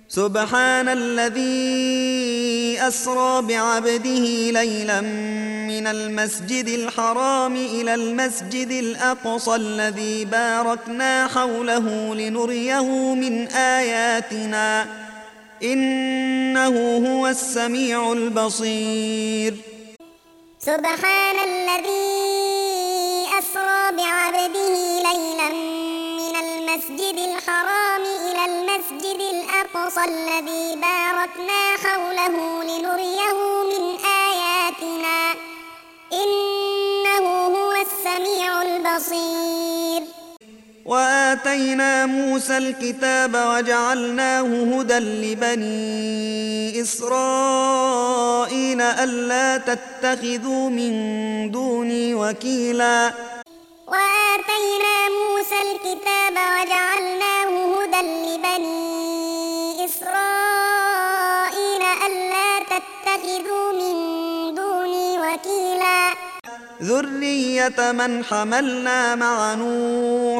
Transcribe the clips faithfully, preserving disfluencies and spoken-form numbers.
سبحان الذي أسرى بعبده ليلا من المسجد الحرام إلى المسجد الأقصى الذي باركنا حوله لنريه من آياتنا إنه هو السميع البصير. سبحان الذي أسرى بعبده ليلا من المسجد الحرام إلى المسجد الأقصى الذي باركنا حوله لنريه من آياتنا إنه هو السميع البصير. وآتينا موسى الكتاب وجعلناه هدى لبني إسرائيل ألا تتخذوا من دوني وكيلا. وآتينا موسى الكتاب وجعلناه هدى لبني إسرائيل ألا تتخذوا من دوني وكيلا. ذرية من حملنا مع نوح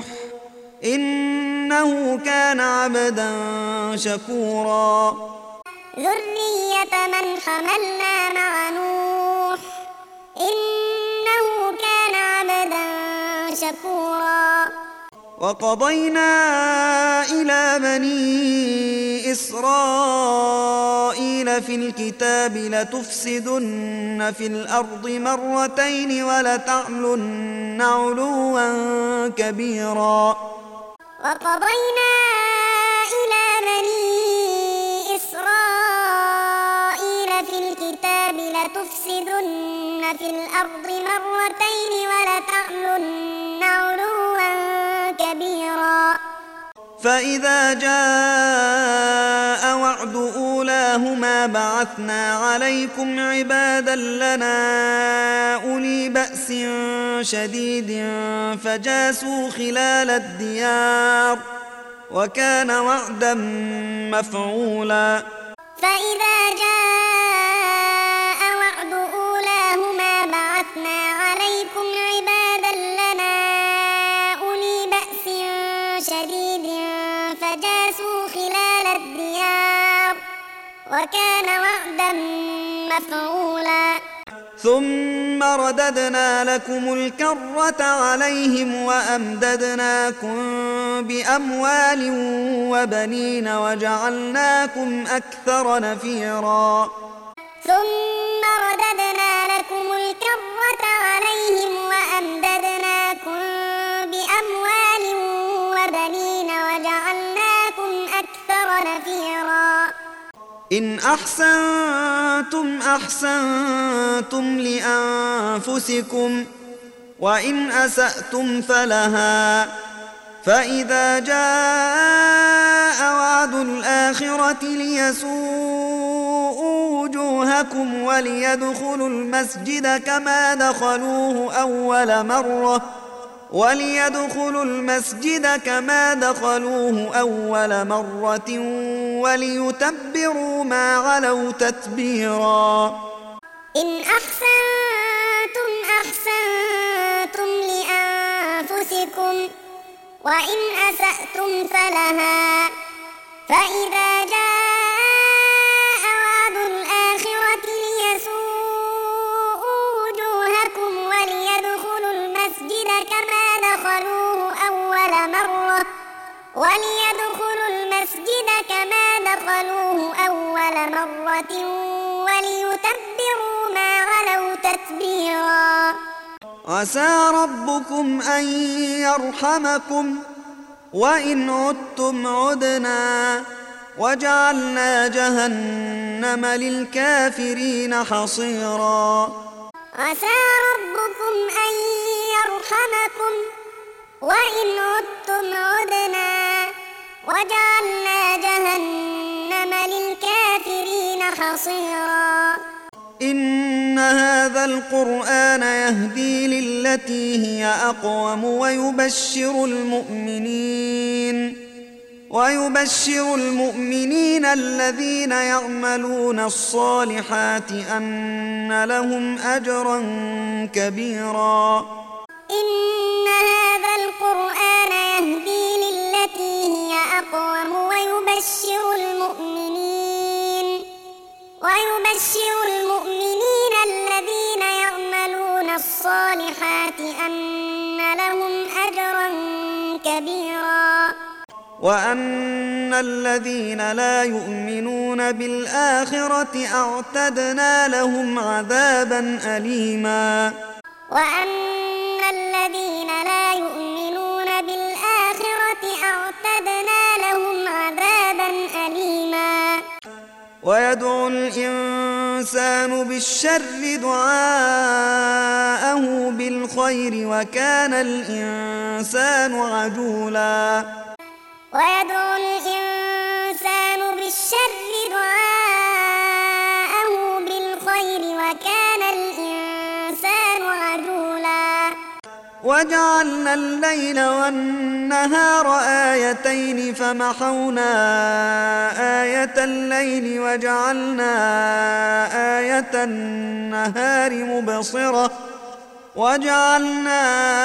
إنه كان عبدا شكورا. ذرية من حملنا مع نوح إنه كان عبدا شكورا. وقضينا إلى بني إسرائيل في الكتاب لتفسدن في الأرض مرتين ولتعلن علوا كبيرا. وقضينا إلى بني إسرائيل في الكتاب لتفسدن في الأرض مرتين ولتعلن علوا كبيرا. فإذا جاء وعد أولاهما بعثنا عليكم عبادا لنا أولي بأس شديد فجاسوا خلال الديار وكان وعدا مفعولا. فإذا جاء وعد أولاهما بعثنا عليكم عبادا لنا أولي بأس شديد فجاسوا خلال الديار وكان وعدا مفعولا. ثم رددنا لكم الكرة عليهم وأمددناكم بأموال وبنين وجعلناكم أكثر نفيرا. ثم رددنا لكم الكرة عليهم وأمددناكم بأموال وبنين وجعلناكم أكثر نفيرا. إن أحسنتم أحسنتم لأنفسكم وإن أسأتم فلها فإذا جاء وعد الآخرة ليسوءوا وجوهكم وليدخلوا المسجد كما دخلوه أول مرة وليدخلوا المسجد كما دخلوه أول مرة وليتبروا ما علوا تتبيرا. إن أحسنتم أحسنتم لأنفسكم وإن أسأتم فلها فإذا جاء وعد الآخرة ليسوءوا وجوهكم وليدخلوا المسجد كما دخلوه أول مرة وليدخلوا المسجد كما دخلوه أول مرة وليتبروا ما علوا تتبيرا. عسى ربكم أن يرحمكم وإن عدتم عدنا وجعلنا جهنم للكافرين حصيرا. عسى ربكم أن يرحمكم وإن عدتم عدنا وجعلنا جهنم للكافرين حصيرا. إن هذا القرآن يهدي للتي هي أقوم ويبشر المؤمنين ويبشر المؤمنين الذين يعملون الصالحات أن لهم أجرا كبيرا. إن هذا القرآن يهدي للتي هي أقوم ويبشر المؤمنين ويبشر المؤمنين الذين يعملون الصالحات أن لهم أجرا كبيرا وأن الذين لا يؤمنون بالآخرة أعتدنا لهم عذابا أليما وأن الذين لا يؤمنون بالآخرة أعتدنا لهم عذابا أليما ويدعو الإنسان بالشر دعاءه بالخير وكان الإنسان عجولا ويدعو الإنسان بالشر دعاءه بالخير وكان الإنسان عجولا وجعلنا الليل والنهار آيتين فمحونا آية الليل وجعلنا آية النهار مبصرة وجعلنا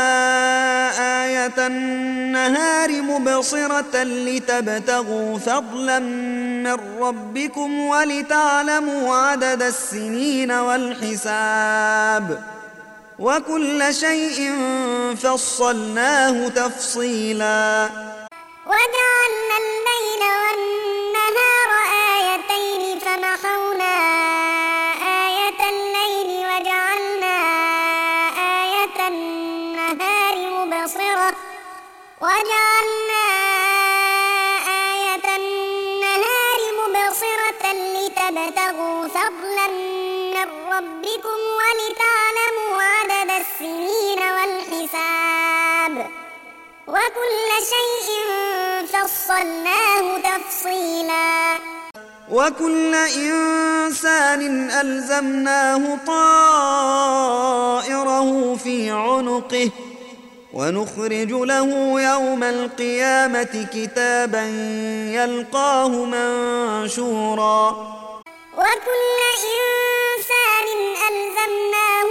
آية النهار مبصرة لتبتغوا فضلا من ربكم ولتعلموا عدد السنين والحساب وكل شيء فصلناه تفصيلا وجعلنا الليل والنهار آيتين فمحونا آية الليل وجعلنا آية النهار مبصرة وجعلنا آية النهار مبصرة لتبتغوا فضلا من ربكم ولتعلموا عدد السنين والحساب وكل شيء فصلناه تفصيلا وكل إنسان ألزمناه طائره في عنقه ونخرج له يوم القيامة كتابا يلقاه منشورا وكل إنسان ألزمناه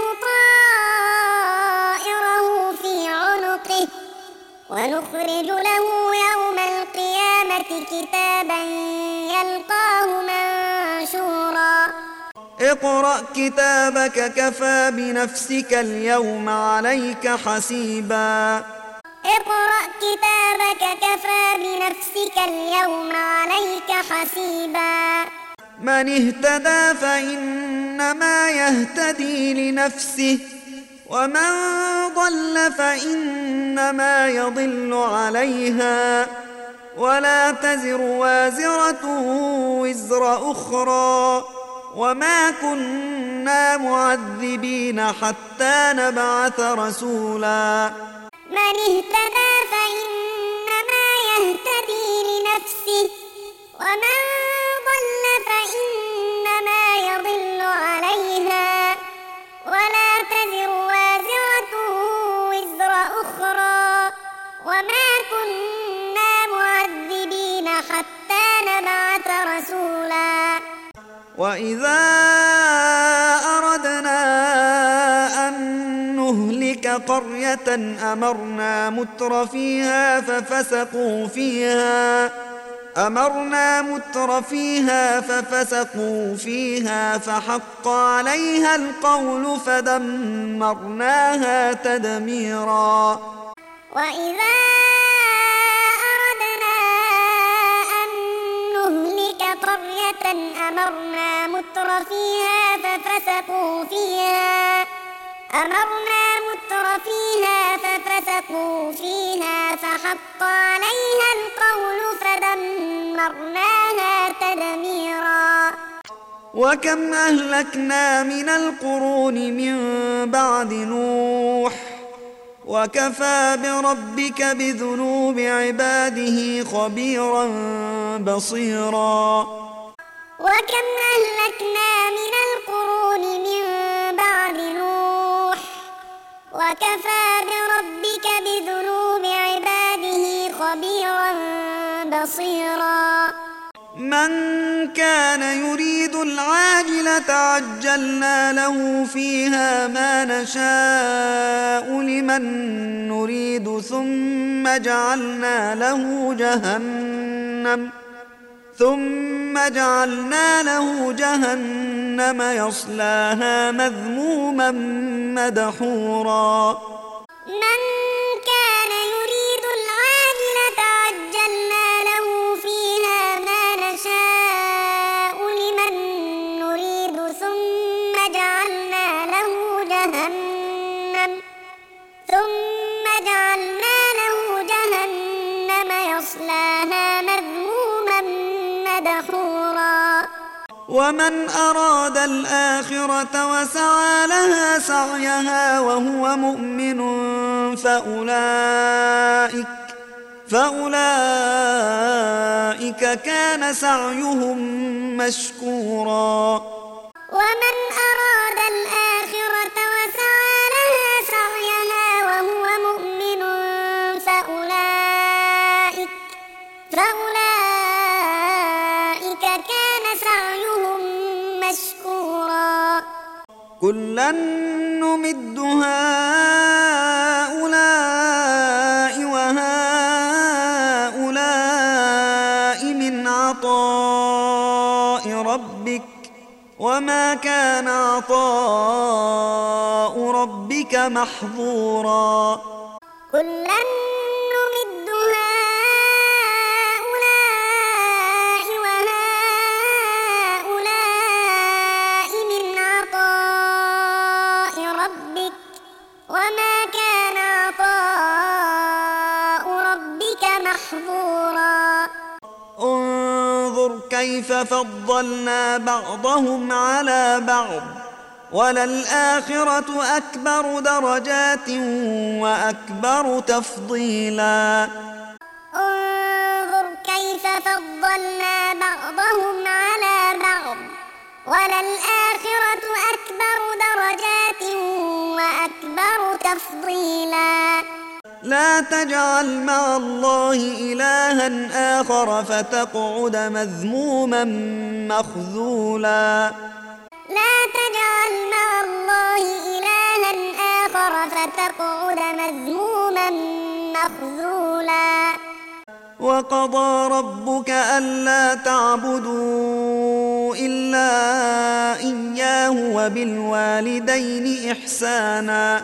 طائره في عنقه ونخرج له يوم القيامة كتابا يلقاه منشورا اقرأ كتابك كفى بنفسك اليوم عليك حسيبا اقرأ كتابك كفى بنفسك اليوم عليك حسيبا من اهتدى فإنما يهتدي لنفسه ومن ضل فإنما يضل عليها ولا تزر وازرة وزر أخرى وما كنا معذبين حتى نبعث رسولا من اهتدى فإنما يهتدي لنفسه ومن ضل فإنما يضل عليها ولا تزر وازرة وزر أخرى وما كنا معذبين حتى نبعث رسولا وإذا أردنا أن نهلك قرية أمرنا متر فيها ففسقوا فيها أمرنا متر فيها ففسقوا فيها فحق عليها القول فدمرناها تدميرا وإذا أردنا أن نهلك قرية أمرنا متر فيها ففسقوا فيها أمرنا متر فيها ففسقوا فيها فحق عليها القول فدمرناها تدميرا وكم أهلكنا من القرون من بعد نوح وكفى بربك بذنوب عباده خبيرا بصيرا وكم أهلكنا من القرون من بعد نوح وكفى بربك بذنوب عباده خبيرا بصيرا من كان يريد العاجلة عجلنا له فيها ما نشاء لمن نريد ثم جعلنا له جهنم ثم جعلنا له جهنم جهنم يصلاها مذموما مدحورا من كان يريد العاجلة عجلنا له فيها ما نشاء لمن نريد ثم جعلنا له جهنم ثم جعلنا له جهنم يصلاها مذموما مدحورا ومن أراد الآخرة وسعى لها سعيها وهو مؤمن فأولئك فأولئك كان سعيهم مشكورا ومن أراد الآخرة وسعى لها سعيها وهو مؤمن فأولئك فأولئك كان سعيهم مشكورا كلا نمد هؤلاء وهؤلاء من عطاء ربك وما كان عطاء ربك محظورا كلا نمد هؤلاء وهؤلاء من عطاء ربك وما كان عطاء ربك محظورا انظر كيف فضلنا بعضهم على بعض وللآخرة أكبر درجات وأكبر تفضيلا انظر كيف فضلنا بعضهم على بعض وللآخرة أكبر درجات وأكبر تفضيلا لا تجعل مع الله إلها آخر فتقعد مذموما مخذولا لا تجعل مع الله إلها آخر فتقعد مذموما مخذولا وقضى ربك ألا تعبدوا إلا إياه وبالوالدين إحسانا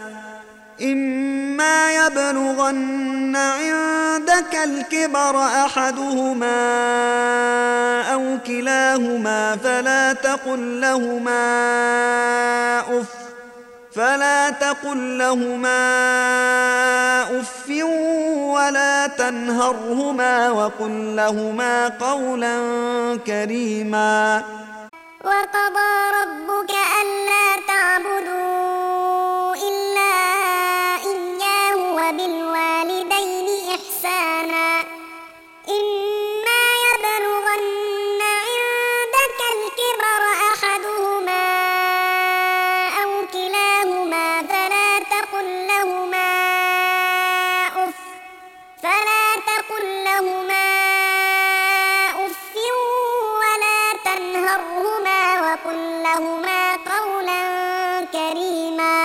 إما يبلغن عندك الكبر أحدهما أو كلاهما فلا تقل لهما أف فلا تقل لهما أف ولا تنهرهما وقل لهما قولا كريما وقضى ربك ألا تعبدوا إلا إياه وبالوالدين إحسانا إما يبلغن عندك الكبر أحدهما أو كلاهما فلا تقل لهما أف فلا تقل لهما أف ولا تنهرهما وقل لهما قولا كريما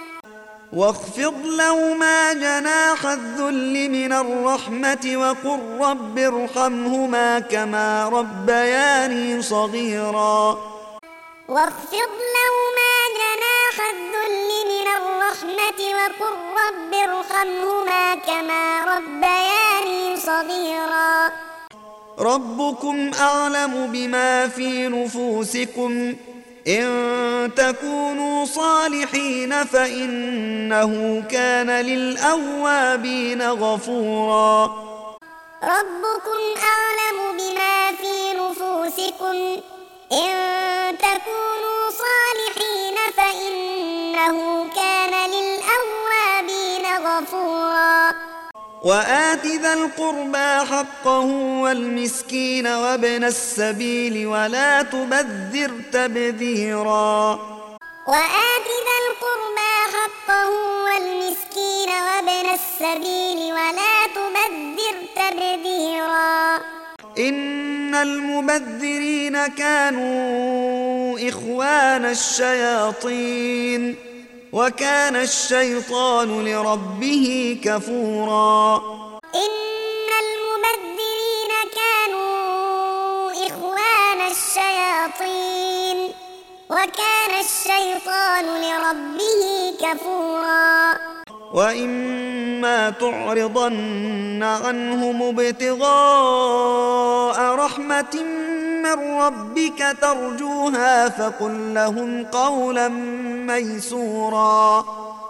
واخفض لهما جناح الذل من الرحمة وقل رب ارحمهما كما ربياني صغيرا واخفض لهما جناح الذل من الرحمة وقل رب ارحمهما كما ربياني صغيرا ربكم أعلم بما في نفوسكم إن تكونوا صالحين فإنه كان للأوابين غفورا ربكم أعلم بما في نفوسكم إن تكونوا صالحين فإنه كان للأوابين غفورا وآت ذا القربى حقه والمسكين وابن السبيل ولا تبذر تبذيرا وآت ذا القربى حقه والمسكين وابن السبيل ولا تبذر تبذيرا إن المبذرين كانوا إخوان الشياطين وكان الشيطان لربه كفورا إن المبذرين كانوا إخوان الشياطين وكان الشيطان لربه كفورا وإما تعرضن عنهم ابتغاء رحمة من ربك ترجوها فقل لهم قولا ميسورا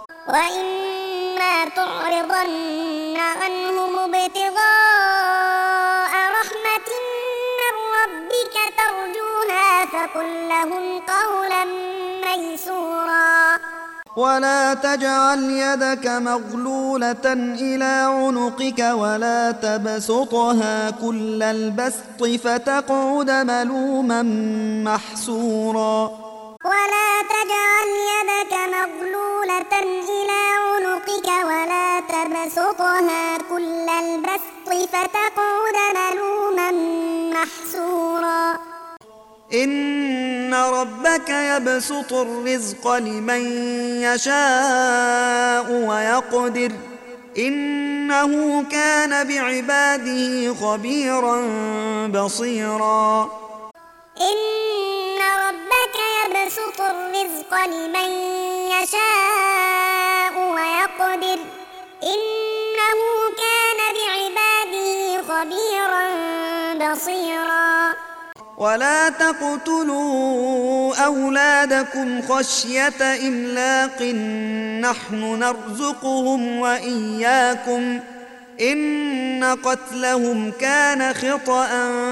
وإما تعرضن عنهم ابتغاء رحمة من ربك ترجوها فقل لهم قولا ميسورا ولا تجعل يدك مغلولة إلى عنقك ولا تبسطها كل البسط فتقعد ملوما محسورا ولا تجعل يدك مغلولة إلى عنقك ولا تبسطها كل البسط فتقعد ملوما محسورا إن ربك يبسط الرزق لمن يشاء ويقدر إنه كان بعباده خبيرا بصيرا إن ربك يبسط الرزق لمن يشاء ويقدر إنه كان بعباده خبيرا بصيرا ولا تقتلوا أولادكم خشية إملاق نحن نرزقهم وإياكم إن قتلهم كان خطأ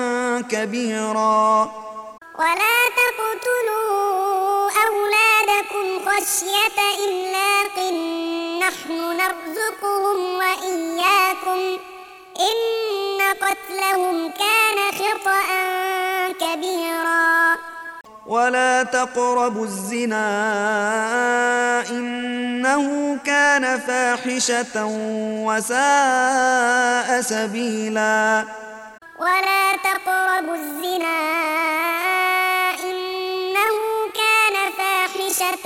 كبيرا ولا تقتلوا أولادكم خشية إملاق نحن نرزقهم وإياكم إن قتلهم كان خطأ كبيرا ولا تقربوا الزنا إنه كان فاحشة وساء سبيلا ولا تقربوا الزنا إنه كان فاحشة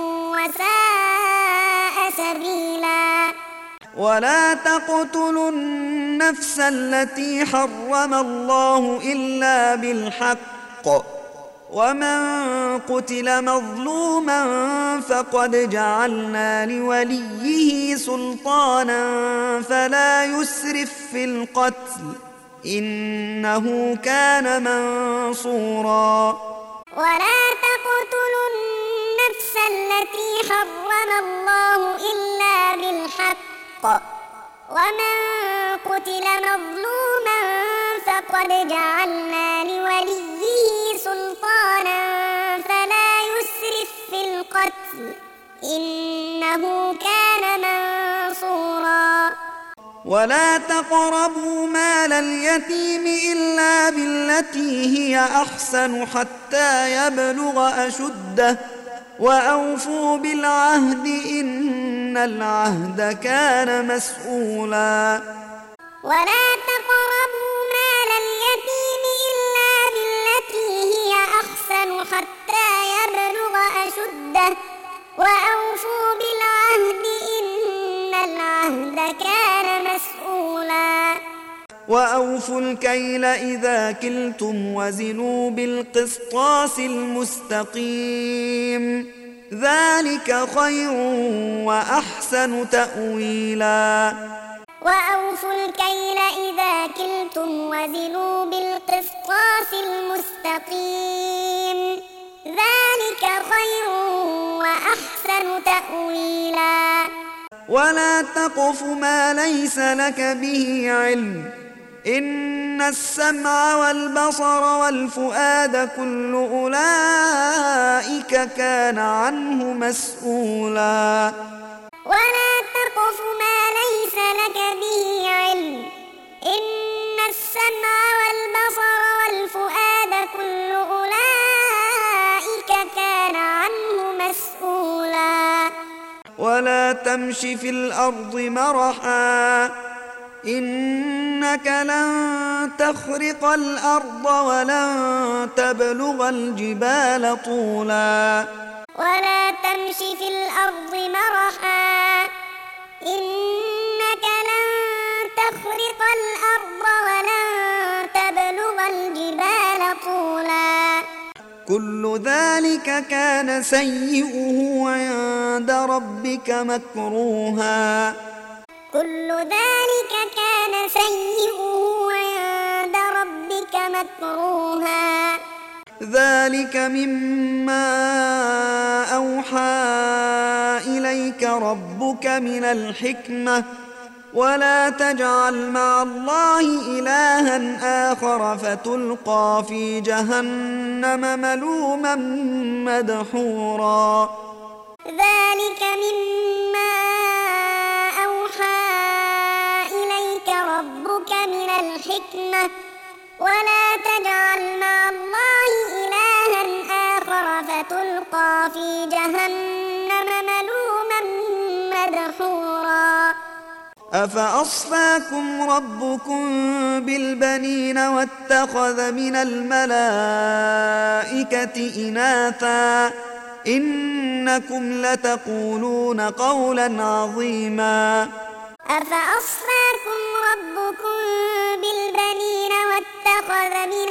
وساء سبيلا ولا تقتلوا النفس التي حرم الله إلا بالحق ومن قتل مظلوما فقد جعلنا لوليه سلطانا فلا يسرف في القتل إنه كان منصورا ولا تقتلوا النفس التي حرم الله إلا بالحق ومن قتل مظلوما فقد جعلنا لوليه سلطانا فلا يسرف في القتل إنه كان منصورا ولا تقربوا مال اليتيم إلا بالتي هي أحسن حتى يبلغ أشده وأوفوا بالعهد إن العهد كان مسؤولا ولا تقربوا مال اليتيم إلا بالتي هي أحسن حتى يبلغ أشده وأوفوا بالعهد إن العهد كان مسؤولا وأوفوا الكيل إذا كلتم وزنوا بالقسطاس المستقيم ذلك خير وأحسن تأويلا وأوفوا الكيل إذا كلتم وزنوا بالقسطاس المستقيم ذلك خير وأحسن تأويلا ولا تقف ما ليس لك به علم إن السمع والبصر والفؤاد كل أولئك كان عنه مسؤولا ولا تقف ما ليس لك به علم إن السمع والبصر والفؤاد كل أولئك كان عنه مسؤولا ولا تمش في الأرض مرحا إنك لن تخرق الأرض ولن تبلغ الجبال طولا ولا تمش في الأرض مرحا إنك لن تخرق الأرض ولن تبلغ الجبال طولا كل ذلك كان سيئه عند ربك مكروها كل ذلك كان سيئه عند ربك مكروها ذلك مما أوحى إليك ربك من الحكمة ولا تجعل مع الله إلها آخر فتلقى في جهنم ملوما مدحورا ذلك مما أوحى إليك ربك من الحكمة ولا تجعل مع الله إلها آخر فتلقى في جهنم ملوما مدحورا أفأصفاكم ربكم بالبنين واتخذ من الملائكة إناثا إنكم لتقولون قولا عظيما أفأصفاكم ربكم بالبنين واتخذ من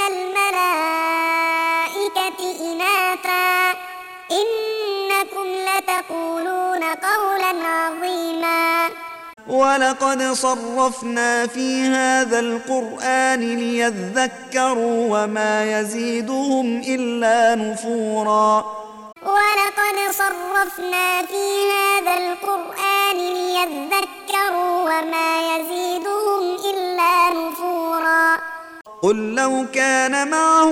الملائكة إناثا إنكم لتقولون قولا عظيما ولقد صرفنا في هذا القرآن ليذكروا وما يزيدهم إلا نفورا ولقد صرفنا في هذا القرآن ليذكروا وما يزيدهم إلا نفورا قل لو كان معه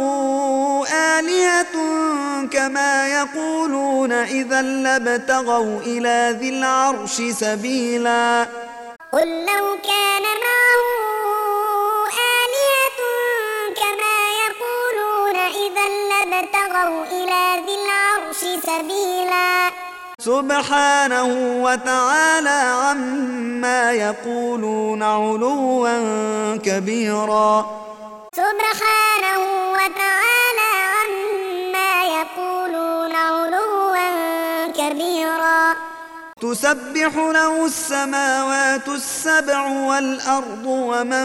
آلهة كما يقولون إذا لابتغوا إلى ذي العرش سبيلا قل لو كان معه آلهة كما يقولون إذا لابتغوا إلى ذي العرش سبيلا سبحانه وتعالى عما يقولون علوا كبيرا سبحانه وتعالى عما يقولون علوا كبيرا تسبح له السماوات السبع والأرض ومن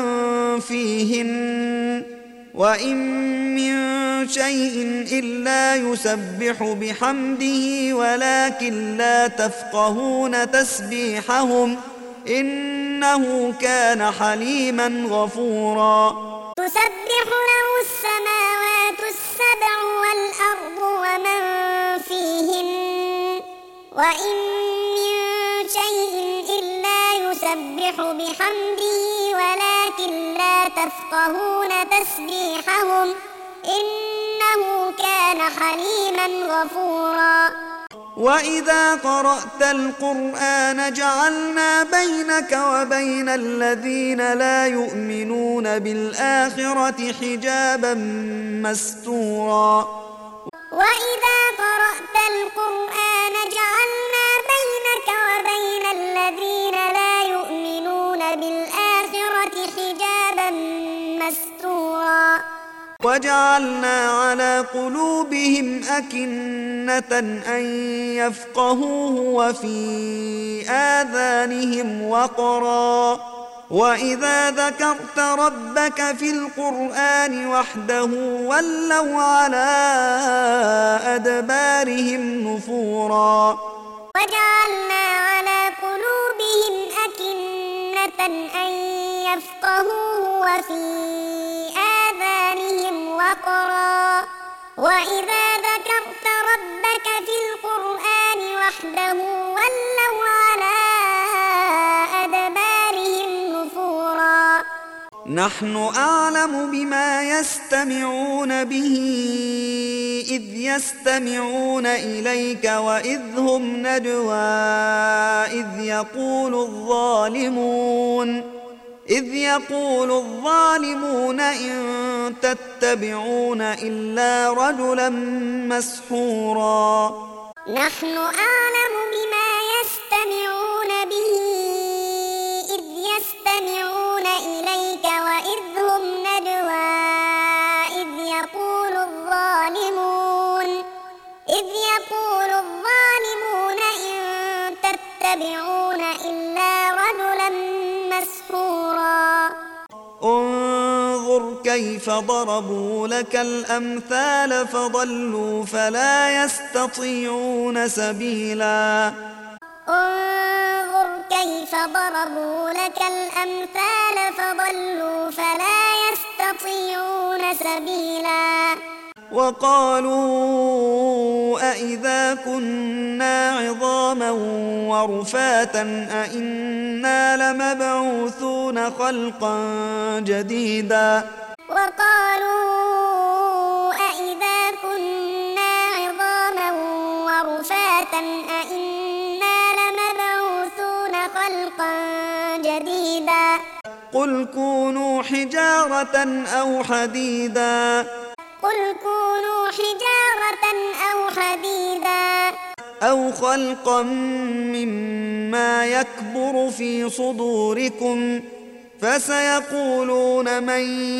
فيهن وإن من شيء إلا يسبح بحمده ولكن لا تفقهون تسبيحهم إنه كان حليما غفورا تسبح له السماوات السبع والأرض ومن فيهن وإن من شيء إلا يسبح بحمده ولكن لا تفقهون تسبيحهم إنه كان حليما غفورا وإذا قرأت القرآن جعلنا بينك وبين الذين لا يؤمنون بالآخرة حجابا مستورا وإذا قرأت القرآن جعلنا بينك وبين الذين لا يؤمنون بالآخرة حجابا مستورا وجعلنا على قلوبهم أكنة أن يفقهوه وفي آذانهم وقرا وإذا ذكرت ربك في القرآن وحده ولوا على أدبارهم نفورا وجعلنا على قلوبهم أكنة أن يفقهوه وفي آذانهم وقرا وإذا ذكرت ربك في القرآن وحده ولوا على أدبارهم نفورا نحن أعلم بما يستمعون به إذ يستمعون إليك وإذ هم نجوى إذ يقول الظالمون إذ يقول الظالمون إن تتبعون إلا رجلا مسحورا نحن أعلم بما يستمعون به إذ يستمعون إليك وإذ هم نجوى إذ يقول الظالمون إذ يقول الظالمون إن تتبعون إلا رجلا مسحورا انظر كيف ضربوا لك الأمثال فضلوا فلا يستطيعون سبيلا انظر كيف ضربوا لك الأمثال فضلوا فلا يستطيعون سبيلا وقالوا أإذا كنا عظاما ورفاتا أإنا لمبعوثون خلقا جديدا وقالوا أإذا كنا عظاما ورفاتا أإنا لمبعوثون خلقا جديدا قل كونوا حجارة أو حديدا قل كونوا حجارة أو حديدا أو خلقا مما يكبر في صدوركم فسيقولون من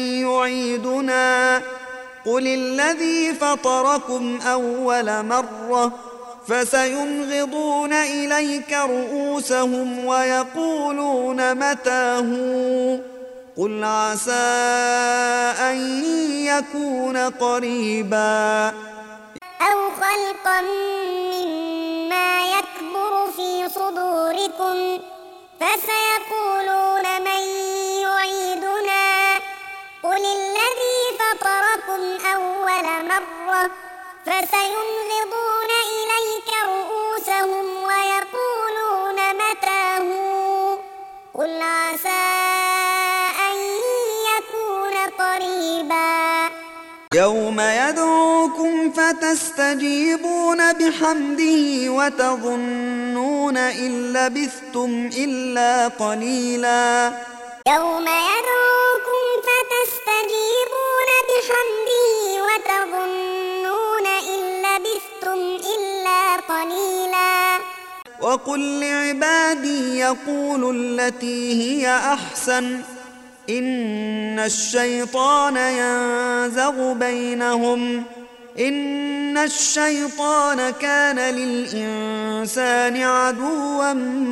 يعيدنا قل الذي فطركم أول مرة فسينغضون إليك رؤوسهم ويقولون متى هو قل عسى أن يكون قريبا أو خلقا مما يكبر في صدوركم فسيقولون من يعيدنا قل الذي فطركم أول مرة فسينغضون إليك رؤوسهم ويقولون متى هو قل عسى أن يكون قريبا يوم يدعوكم فتستجيبون بحمده وتظنون إن لبثتم إلا قليلا يوم يدعوكم فتستجيبون بحمده وتظنون إن لبثتم إلا قليلا وقل لعبادي يقولوا التي هي أحسن إن الشيطان ينزغ بينهم إن الشيطان كان للإنسان عدوا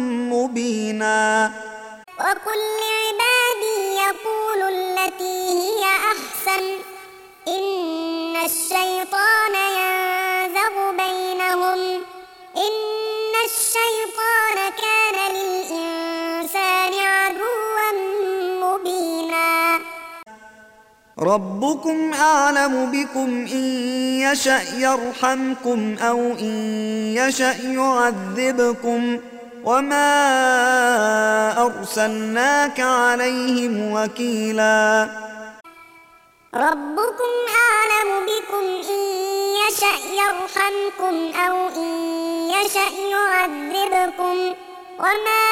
مبينا وقل لعبادي يقولوا التي هي أحسن إن الشيطان ينزغ بينهم إن الشيطان كان للإنسان عدوا مبينا ربكم أعلم بكم إن يشأ يرحمكم أو إن يشأ يعذبكم وما أرسلناك عليهم وكيلا ربكم أعلم بكم إن يشأ يرحمكم أو إن يشأ يعذبكم وما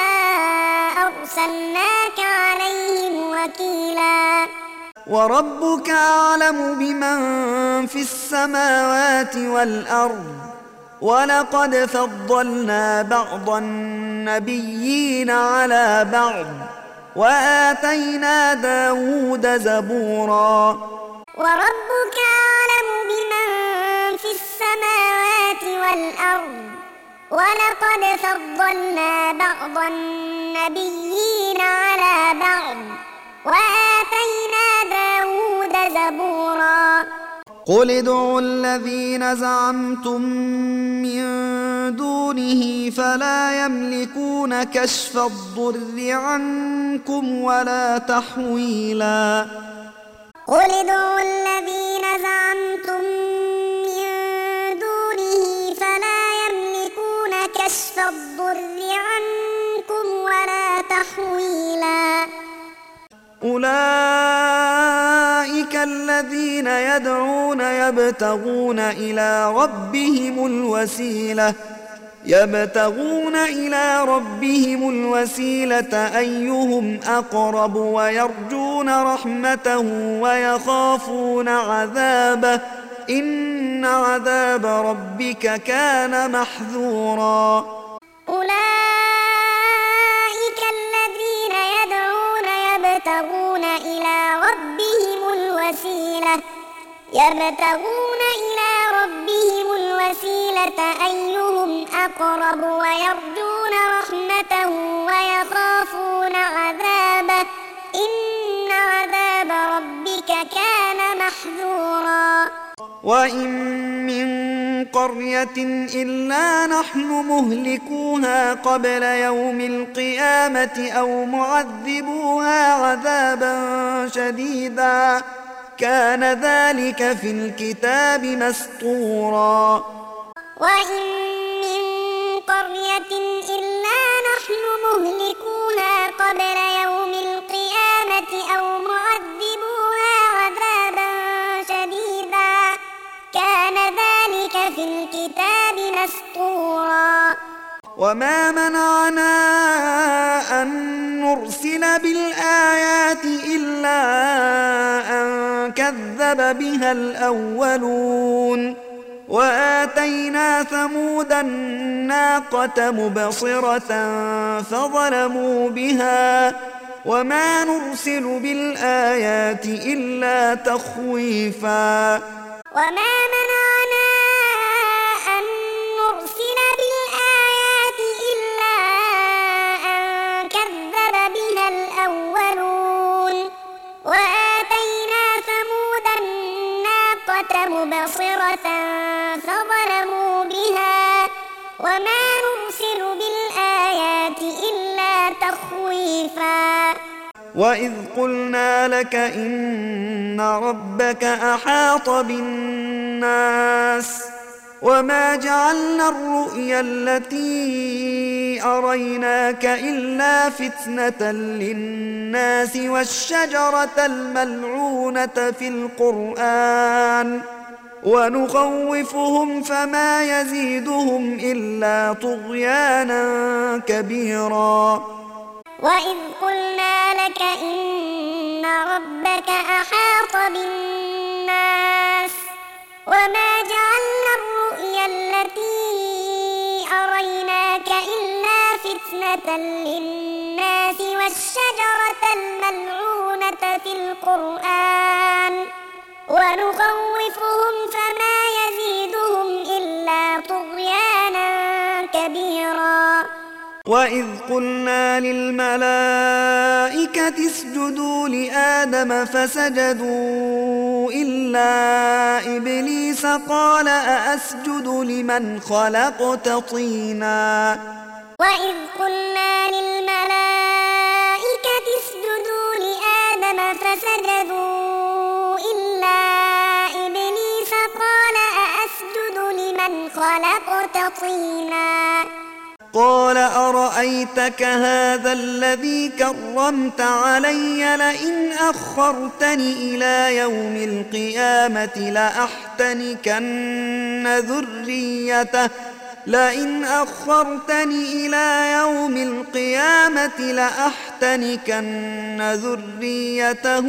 أرسلناك عليهم وكيلا وربك أعلم بمن في السماوات والأرض ولقد فضلنا بعض النبيين على بعض وآتينا داود زبورا وربك أعلم بمن في السماوات والأرض ولقد فضلنا بعض النبيين على بعض وآتينا داود زبورا قل ادعوا الذين زعمتم من دونه فلا يملكون كشف الضر عنكم ولا تحويلا قل ادعوا الذين زعمتم من دونه فلا يملكون كشف الضر عنكم ولا تحويلا أولئك الذين يدعون يبتغون إلى ربهم الوسيلة يبتغون إلى ربهم الوسيلة أيهم أقرب ويرجون رحمته ويخافون عذابه إن عذاب ربك كان محذورا أولئك الذين يدعون يبتغون إلى ربهم الوسيلة يبتغون إلى ربهم الوسيلة أيهم أقرب ويرجون رحمته ويخافون عذابه إن عذاب ربك وإن من قرية إلا نحن مهلكوها قبل يوم القيامة أو معذبوها عذابا شديدا كان ذلك في الكتاب مسطورا. وإن من قرية إلا نحن مهلكوها قبل يوم القيامة أو معذبوها عذابا شديدا كان ذلك في الكتاب مسطورا. وما منعنا أن نرسل بالآيات إلا أن كذب بها الأولون وآتينا ثمود الناقة مبصرة فظلموا بها وما نرسل بالآيات إلا تخويفا. وما منعنا أن نرسل بالآيات إلا أن كذب بها الأولون وآتينا ثمود الناقة مبصرة فظلموا بها وما نرسل بالآيات إلا تخويفا. وإذ قلنا لك إن ربك أحاط بالناس وما جعلنا الرؤيا التي أريناك إلا فتنة للناس والشجرة الملعونة في القرآن ونخوفهم فما يزيدهم إلا طغيانا كبيرا. وإذ قلنا لك إن ربك أحاط بالناس وما جعلنا الرؤيا التي أريناك إلا فتنة للناس والشجرة الملعونة في القرآن ونخوفهم فما يزيدهم إلا طغيانا كبيرا. وإذ قلنا للملائكة اسجدوا لآدم فسجدوا إلا إبليس قال أأسجد لمن خلقت طينا. وإذ قلنا للملائكة اسجدوا لآدم فسجدوا إلا إبليس قال أأسجد لمن خلقت طينا. قال أرأيتك هذا الذي كرمت علي لئن أخرتني إلى يوم القيامة لأحتنكن ذريته لئن أخرتني إلى يوم القيامة لأحتنكن ذريته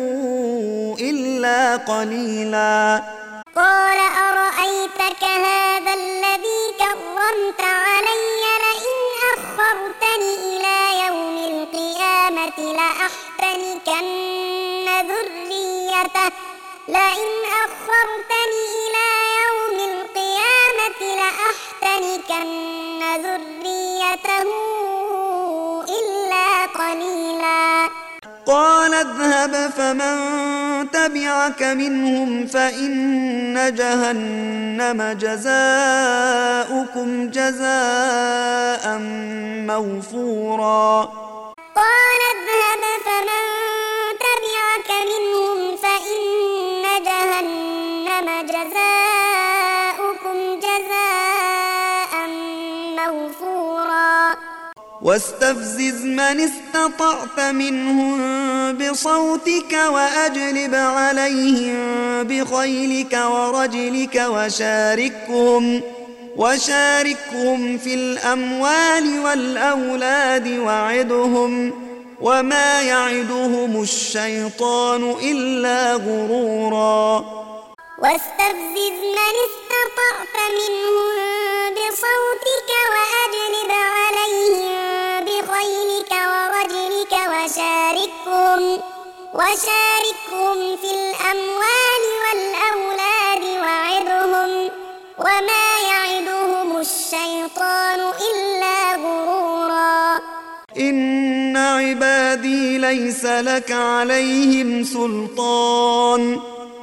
إلا قليلا. قال أرأيتك هذا الذي كرمت علي لئن أخرتني إلى يوم القيامة لأحتنكن ذريته لئن أخرتني إلى يوم القيامة لأحتنكن ذريته إلا قليلا. قال اذهب فمن تبعك منهم فإن جهنم جزاؤكم جزاء موفورا. قال اذهب فمن تبعك منهم فإن جهنم جزاؤكم جزاء موفورا. واستفزز من استطعت منهم بصوتك وأجلب عليهم بخيلك ورجلك وشاركهم وشاركهم في الأموال والأولاد وعدهم وما يعدهم الشيطان إلا غرورا. واستفزز من استطعت منهم بصوتك وأجلب عليهم بخيلك ورجلك وشاركهم وشاركهم في الأموال والأولاد وعدهم وما يعدهم الشيطان إلا غرورا. إن عبادي ليس لك عليهم سلطان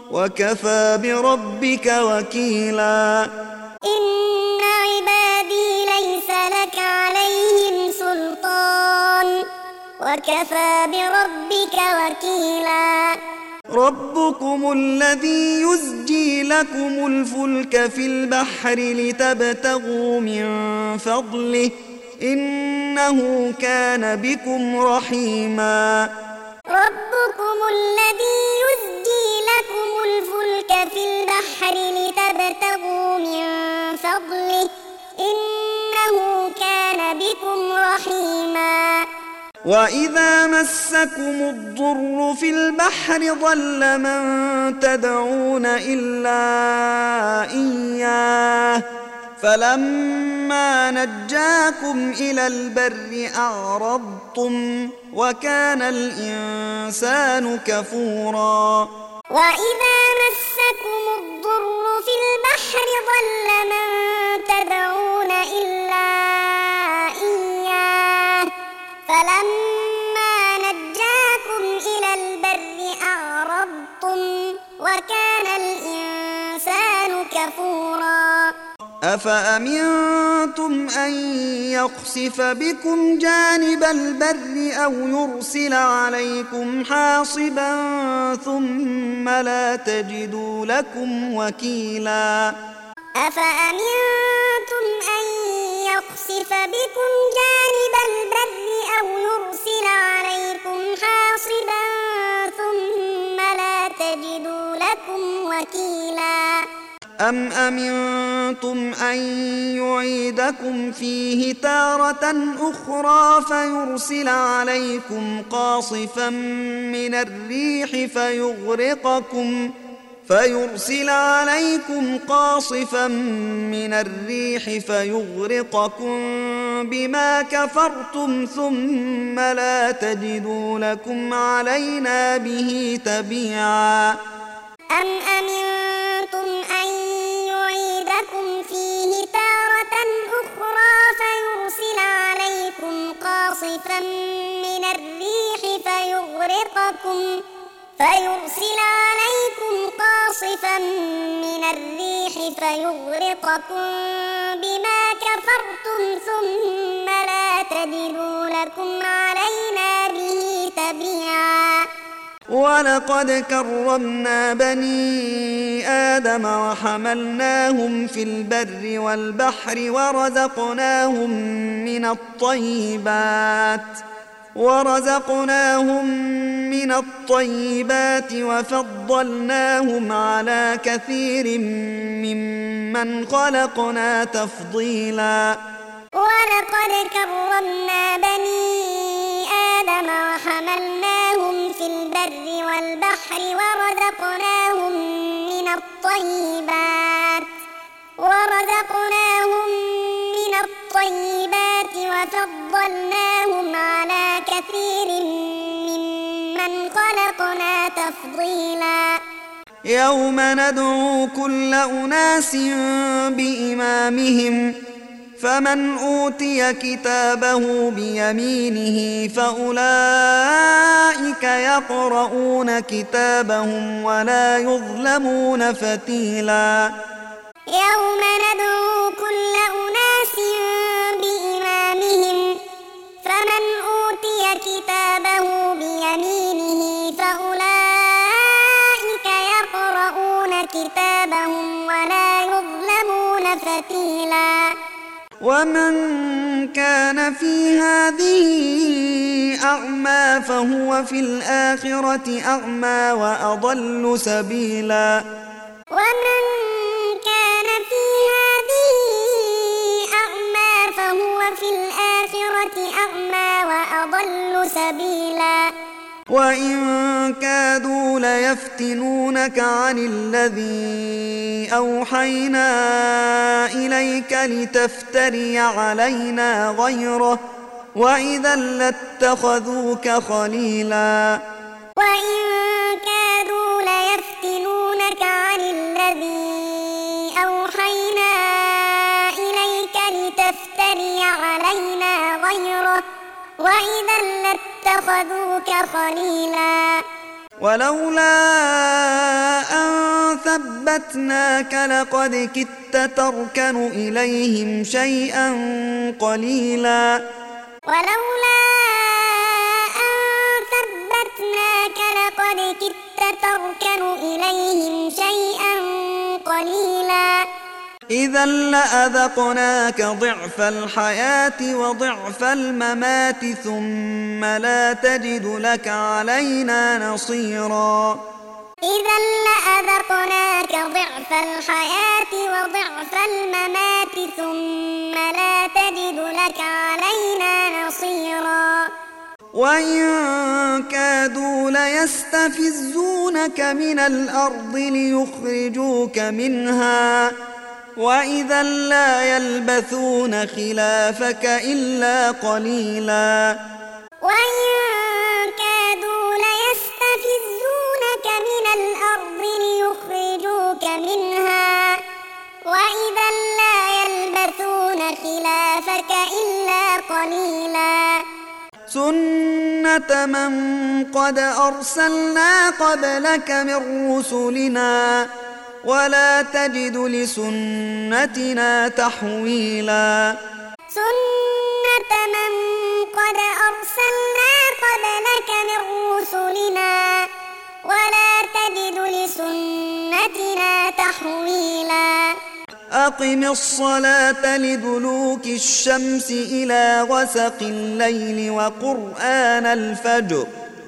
وكفى بربك وكيلا إن عبادي ليس لك عليهم سلطان وكفى بربك وكيلا ربكم الذي يزجي لكم الفلك في البحر لتبتغوا من فضله إنه كان بكم رحيما ربكم الذي يزجي لكم الفلك في البحر لتبتغوا من فضله إنه كان بكم رحيما وإذا مسكم الضر في البحر ضل من تدعون إلا إياه فلما نجاكم إلى البر أعرضتم وكان الإنسان كفورا وإذا مسكم الضر في البحر ضل من تدعون إلا إياه فلما نجاكم إلى البر أعرضتم وكان الإنسان كفورا أفأمنتم أن يخسف بكم جانب البر أو يرسل عليكم حاصبا ثم لا تجدوا لكم وكيلا أفأمنتم أن يخسف بكم جانب البر أو يرسل عليكم حاصبا ثم لا تجدوا لكم وكيلا أم أمنتم أن يعيدكم فيه تارة أخرى فيرسل عليكم قاصفا من الريح فيغرقكم فيرسل عليكم قاصفا من الريح فيغرقكم بما كفرتم ثم لا تجدوا لكم علينا به تبيعا أم أمنتم أن يعيدكم فيه تارة أخرى فيرسل عليكم قاصفا من الريح فيغرقكم فيرسل عليكم قاصفا من الريح فيغرقكم بما كفرتم ثم لا تجدوا لكم علينا به تبيعا ولقد كرمنا بني آدم وحملناهم في البر والبحر ورزقناهم من الطيبات ورزقناهم من الطيبات وفضلناهم على كثير ممن خلقنا تفضيلا ولقد كرمنا بني آدم وحملناهم في البر والبحر ورزقناهم من الطيبات ورزقناهم من الطيبات وفضلناهم على كثير ممن خلقنا تفضيلا يوم ندعو كل أناس بإمامهم فمن أوتي كتابه بيمينه فأولئك يقرؤون كتابهم ولا يظلمون فتيلا يوم ندعو كل أناس بإمامهم فمن أوتي كتابه بيمينه فأولئك يقرؤون كتابهم ولا يظلمون فتيلا ومن كان في هذه أعمى فهو في الآخرة أعمى وأضل سبيلا ومن كان في هذه أعمى فهو في الآخرة أعمى وأضل سبيلا وإن كادوا ليفتنونك عن الذي أوحينا إليك لتفتري علينا غيره وإذا لاتخذوك خليلا وإن كادوا ليفتنونك عن الذي أوحينا إليك لتفتري علينا غيره وإذا لاتخذوك خليلا ولولا أن ثبتناك لقد كدت تركن إليهم شيئا قليلا ولولا أن ثبتناك لقد كدت تركن إليهم شيئا قليلا إذا لأذقناك ضعف الحياة وضعف الممات ثم لا تجد لك علينا نصيرا إذا لأذقناك ضعف الحياة وضعف الممات ثم لا تجد لك علينا نصيرا وإن كادوا ليستفزونك من الأرض ليخرجوك منها وإذا لا يلبثون خلافك إلا قليلا وإن كادوا ليستفزونك من الأرض ليخرجوك منها وإذا لا يلبثون خلافك إلا قليلا سنة من قد أرسلنا قبلك من رسلنا ولا تجد لسنتنا تحويلا سنة من قد أرسلنا قبلك من رسلنا ولا تجد لسنتنا تحويلا أقم الصلاة لدلوك الشمس إلى غسق الليل وقرآن الفجر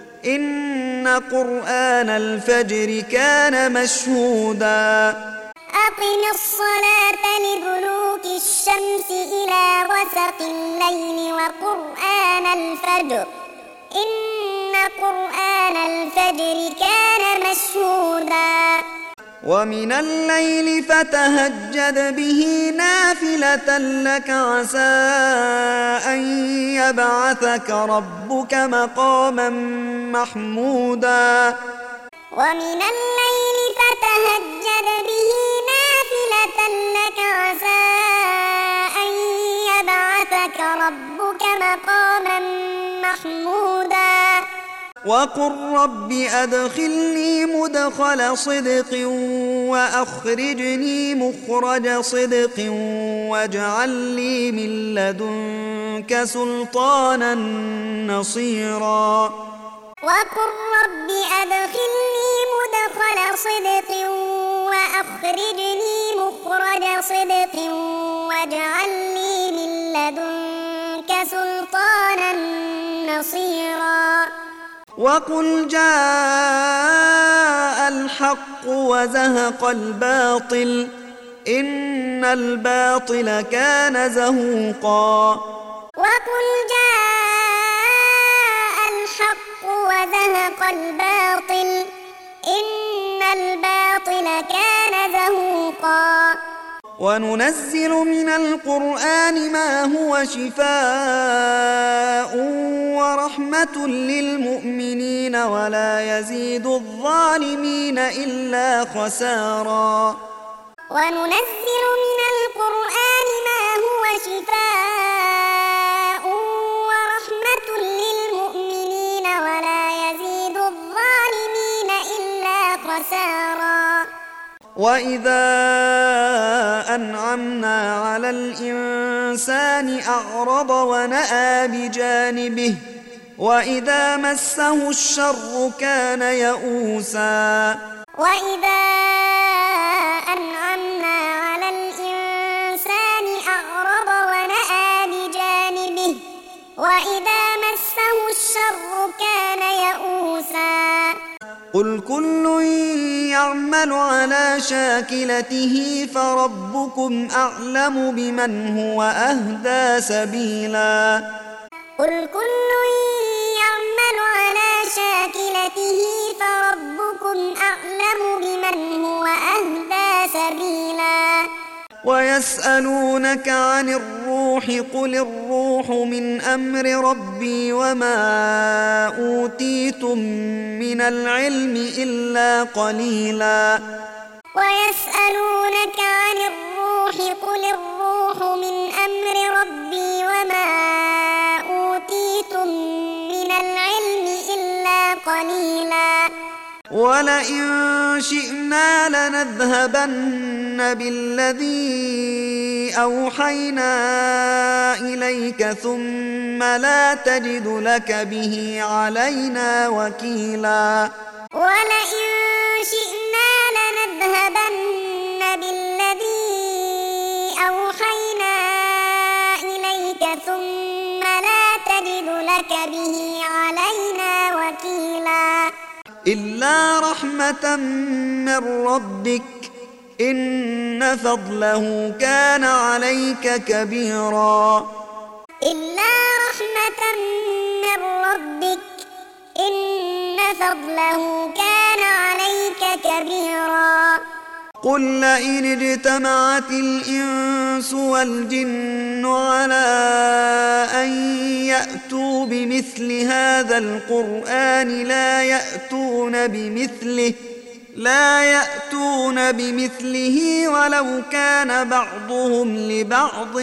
إن قرآن الفجر كان مشهودا أقم الصلاة لدلوك الشمس إلى غسق الليل وقرآن الفجر إن قرآن الفجر كان مشهودا ومن الليل فتهجد به نافلة لك عسى أن يبعثك ربك مقاما محمودا ومن الليل فتهجد به نافلة لك عسى أن يبعثك ربك مقاما محمودا وقل رب أدخلني مدخل صدق وأخرجني مخرج صدق واجعل لي من لدنك سلطانا نصيرا وقل رب أدخلني مدخل صدق وأخرجني مخرج صدق واجعل لي من لدنك سلطانا نصيرا وقل جاء الحق وزهق الباطل إن الباطل كان زهوقا وقل جاء الحق وزهق الباطل إن الباطل كان زهوقا وننزل من القرآن ما هو شفاء ورحمة للمؤمنين ولا يزيد الظالمين إلا خسارا وننزل من القرآن ما هو شفاء ورحمة للمؤمنين ولا يزيد الظالمين إلا خسارا وإذا أنعمنا على الإنسان أعرض ونأى بجانبه وإذا مسه الشر كان يئوسا وإذا أنعمنا على الإنسان أعرض ونأى بجانبه وإذا مسه الشر كان يئوسا قل كل يعمل على شاكلته فربكم أعلم بمن هو أهدى سبيلا قل كل يعمل على شاكلته فربكم أعلم بمن هو أهدى سبيلا ويسألونك عن الروح قل الروح من أمر ربي وما أوتيتم من العلم إلا قليلا ويسألونك عن الروح قل الروح من أمر ربي وما أوتيتم من العلم إلا قليلا ولئن شئنا لنذهبن بالذي أوحينا إليك ثم لا تجد لك به علينا وكيلا ولئن شئنا لنذهبن بالذي أوحينا إليك ثم لا تجد لك به علينا وكيلا إلا رحمة من ربك إن فضله كان عليك كبيرا إلا رحمة من ربك إن فضله كان عليك كبيرا قل لئن اجتمعت الإنس والجن على أن يأتوا بمثل هذا القرآن لا يأتون بمثله لا يأتون بمثله ولو كان بعضهم لبعض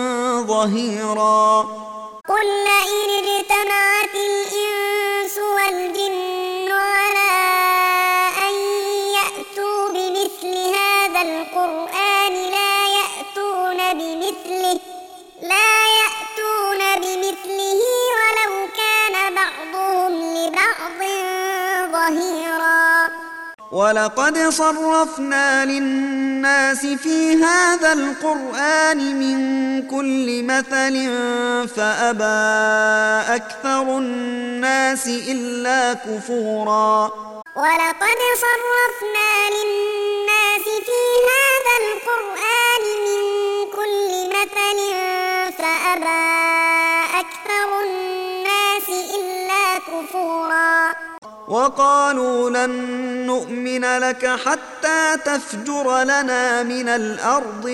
ظهيرا قل لئن اجتمعت الإنس والجن على أن يأتوا بمثل هذا القرآن لا يأتون بمثله لا يأتون بمثله ولو كان بعضهم لبعض ظهيرا ولقد صرفنا للناس في هذا القرآن من كل مثل فأبى أكثر الناس إلا كفورا ولقد صرفنا للناس في هذا القرآن من كل مثل فأبى أكثر الناس إلا كفورا وقالوا لن نؤمن لك حتى تفجر لنا من الأرض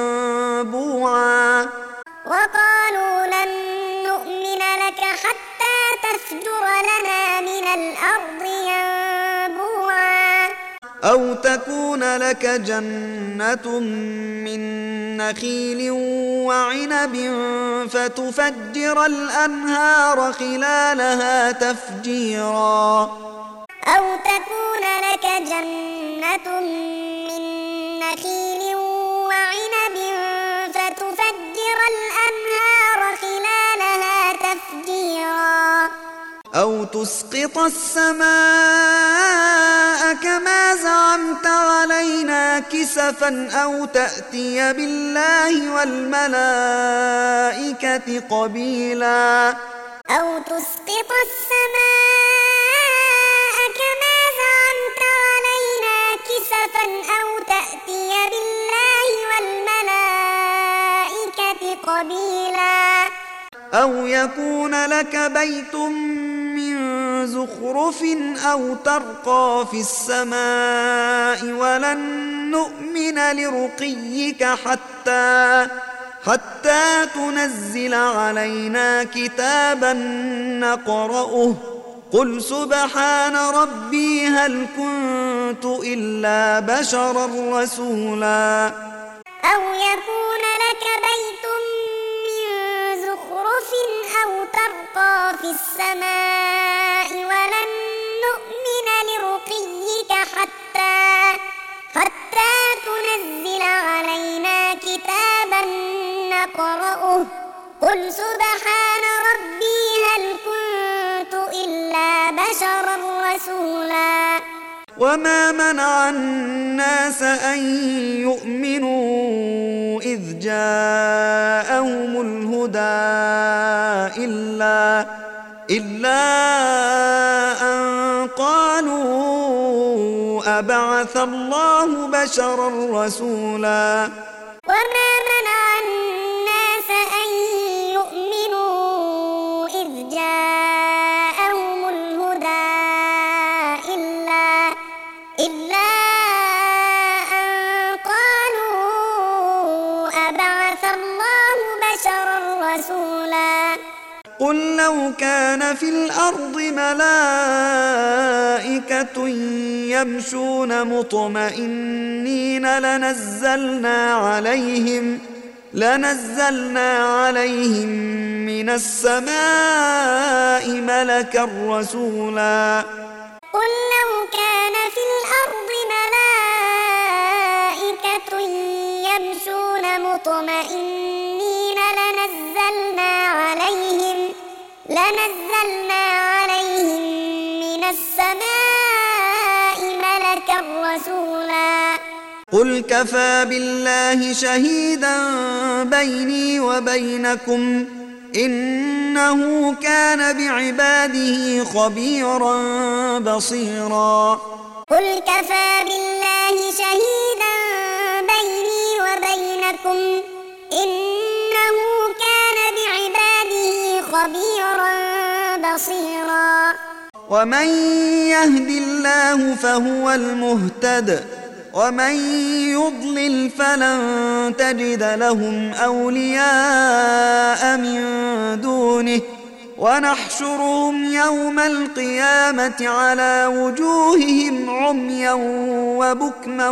ينبوعا وقالوا لن نؤمن لك حتى تفجر لنا من الأرض ينبوعا أو تكون لك جنة من نخيل وعنب فتفجر الأنهار خلالها تفجيرا أو تكون لك جنة من نخيل وعنب فتفجر الأنهار خلالها تفجيرا أو تسقط السماء كما زعمت علينا كسفا أو تأتي بالله والملائكة قبيلا أو تسقط السماء كما زعمت علينا كسفا أو تأتي بالله والملائكة قبيلا أو يكون لك بيت من زخرف أو ترقى في السماء ولن نؤمن لرقيك حتى حتى تنزل علينا كتابا نقرأه قل سبحان ربي هل كنت إلا بشرا رسولا أو يكون لك بيت من زخرف أو ترقى في السماء ولن نؤمن لرقيك حتى حتى تنزل علينا كتابا نقرأه قل سبحان ربي هل كنت إلا بشرا رسولا وما منع الناس أن يؤمنوا إذ جاءهم الهدى إلا إلا أن قالوا أبعث الله بشرا رسولا وما منع الناس أن يؤمنوا إذ جاءهم الهدى إلا إلا أن قالوا أبعث الله بشرا رسولا قل لو كان في الأرض ملائكة يمشون مطمئنين لنزلنا عليهم لنزلنا عليهم من السماء ملكا رسولا قل لو كان مطمئنين لنزلنا عليهم لنزلنا عليهم من السماء ملكا رسولا قل كفى بالله شهيدا بيني وبينكم إنه كان بعباده خبيرا بصيرا قل كفى بالله شهيدا بيني وبينكم إنه كان بعباده خبيرا بصيرا ومن يهد الله فهو المهتد ومن يضلل فلن تجد لهم أولياء من دونه ونحشرهم يوم القيامة على وجوههم عميا وبكما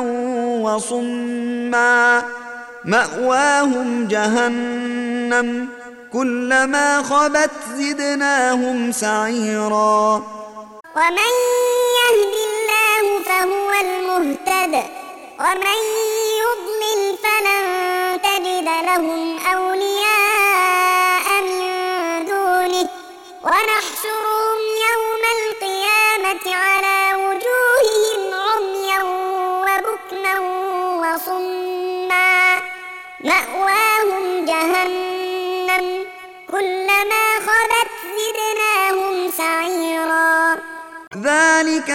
وصما مأواهم جهنم كلما خبت زدناهم سعيرا ومن يهد الله فهو المهتد ومن يضلل فلن تجد لهم أولياء من دونه ونحشرهم يوم القيامة على وجوههم عميا وبكما وصما مأواهم جهنم كلما خبت زدناهم سعيرا ذلك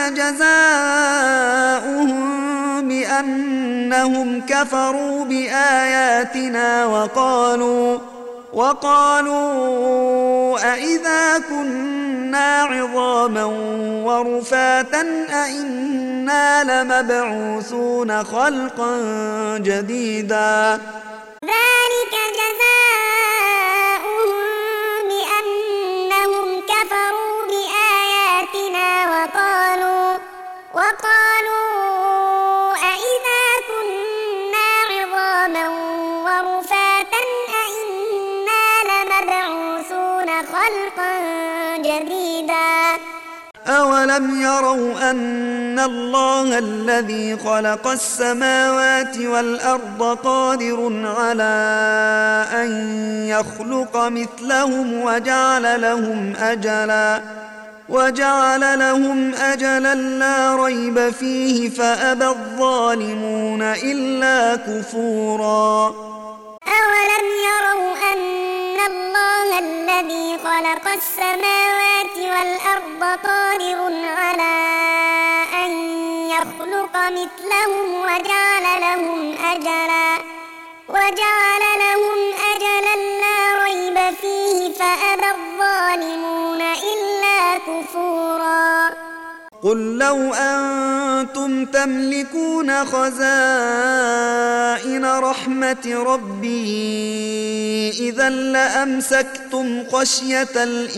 جزاؤهم بأنهم كفروا بآياتنا وقالوا وقالوا أإذا كنا عظاما ورفاتا أإنا لمبعوثون خلقا جديدا ذلك جزاؤهم بأنهم كفروا بآياتنا وقالوا وقالوا أإذا كنا عظاما ورفاتا أإنا لمبعوثون خلقا جديدا أولم يروا أن الله الذي خلق السماوات والأرض قادر على أن يخلق مثلهم وجعل لهم أجلا وجعل لهم أجلا لا ريب فيه فأبى الظالمون إلا كفورا أولم يروا أن الله الذي خلق السماوات والأرض قادر على أن يخلق مثلهم وجعل لهم أجلا وجعل لهم أجلا لا ريب فيه فأبى الظالمون إلا كفورا قل لو أنتم تملكون خزائن رحمة ربي إذا لأمسكتم خشية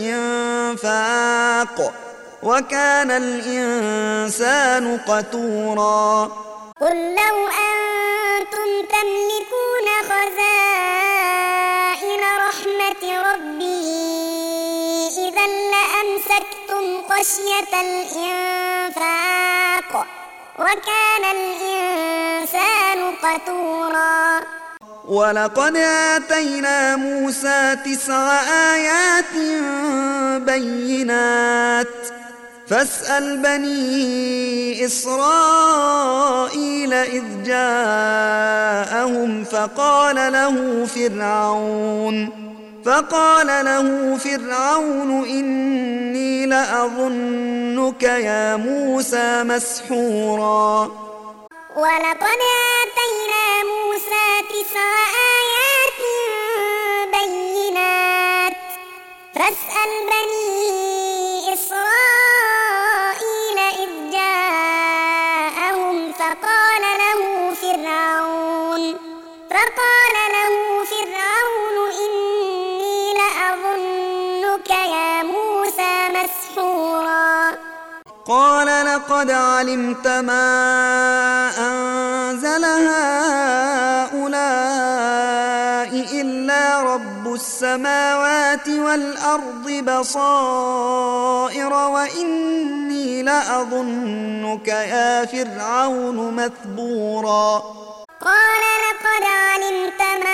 الإنفاق وكان الإنسان قتورا قل لو أنتم تملكون خزائن رحمة ربي إذا لأمسكتم خشية الإنفاق وكان الإنسان قتورا ولقد آتينا موسى تسع آيات بينات فاسأل بني إسرائيل إذ جاءهم فقال له فرعون فقال له فرعون إني لأظنك يا موسى مسحورا ولقد آتينا موسى تسع آيات بينات فاسأل بني إسرائيل إذ جاءهم فقال له فرعون فقال له فرعون إني لأظنك يا موسى مسحورا قال لقد علمت ما أنزل هؤلاء إلا رب السماوات والأرض بصائر وإني لأظنك يا فرعون مثبورا قال لقد علمت ما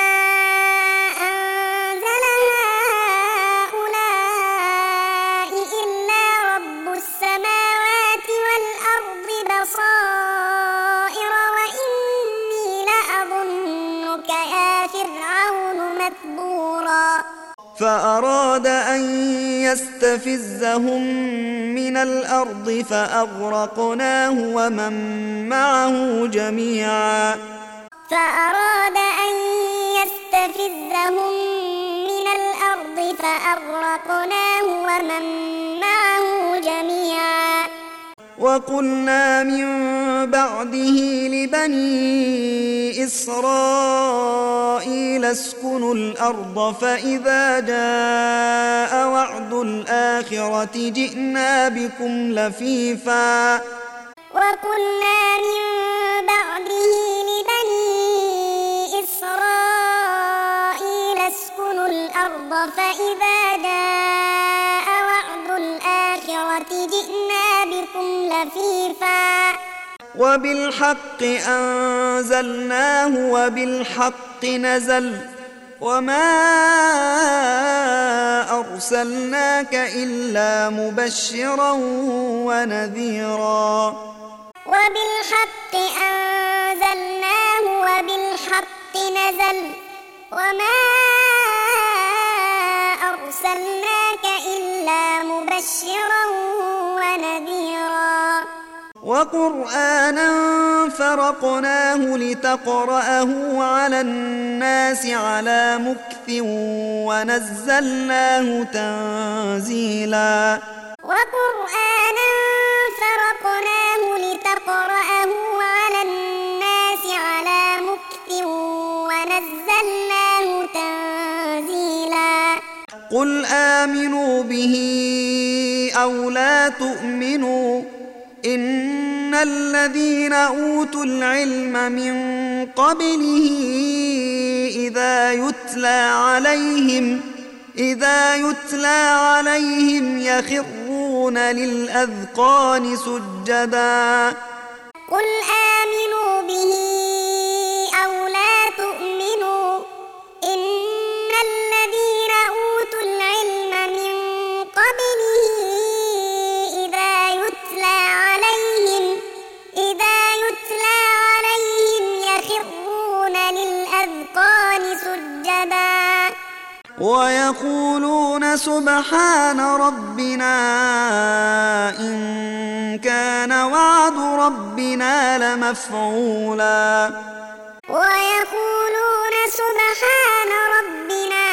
فرعون مثبورا فأراد أن يستفزهم من الأرض فأغرقناه ومن معه جميعا فأراد أن يستفزهم من الأرض فأغرقناه ومن معه جميعا وقلنا من بعده لبني إسرائيل اسكنوا الأرض فإذا جاء وعد الآخرة جئنا بكم لفيفا وقلنا من بعده لبني إسرائيل اسكنوا الأرض فإذا جاء وعد الآخرة جئنا بكم لفيفا وبالحق أنزلناه وبالحق نزل وما أرسلناك إلا مبشرا ونذيرا وبالحق أنزلناه وبالحق نزل وما أرسلناك إلا مبشرا ونذيرا وقرآنا فرقناه لتقرأه على الناس على مكث ونزلناه تنزيلا وقرآنا فرقناه لتقرأه على الناس على مكث ونزلناه تنزيلا قل آمنوا به أو لا تؤمنوا إن الذين أوتوا العلم من قبله إذا يتلى عليهم إذا يتلى عليهم يخرون للأذقان سجدا قل آمنوا به أو لا تؤمنوا إن الذين أوتوا العلم من قبله إذا يتلى عليهم إذا يتلى عليهم يخرون للأذقان سجدا ويقولون سبحان ربنا إن كان وعد ربنا لمفعولا ويقولون سبحان ربنا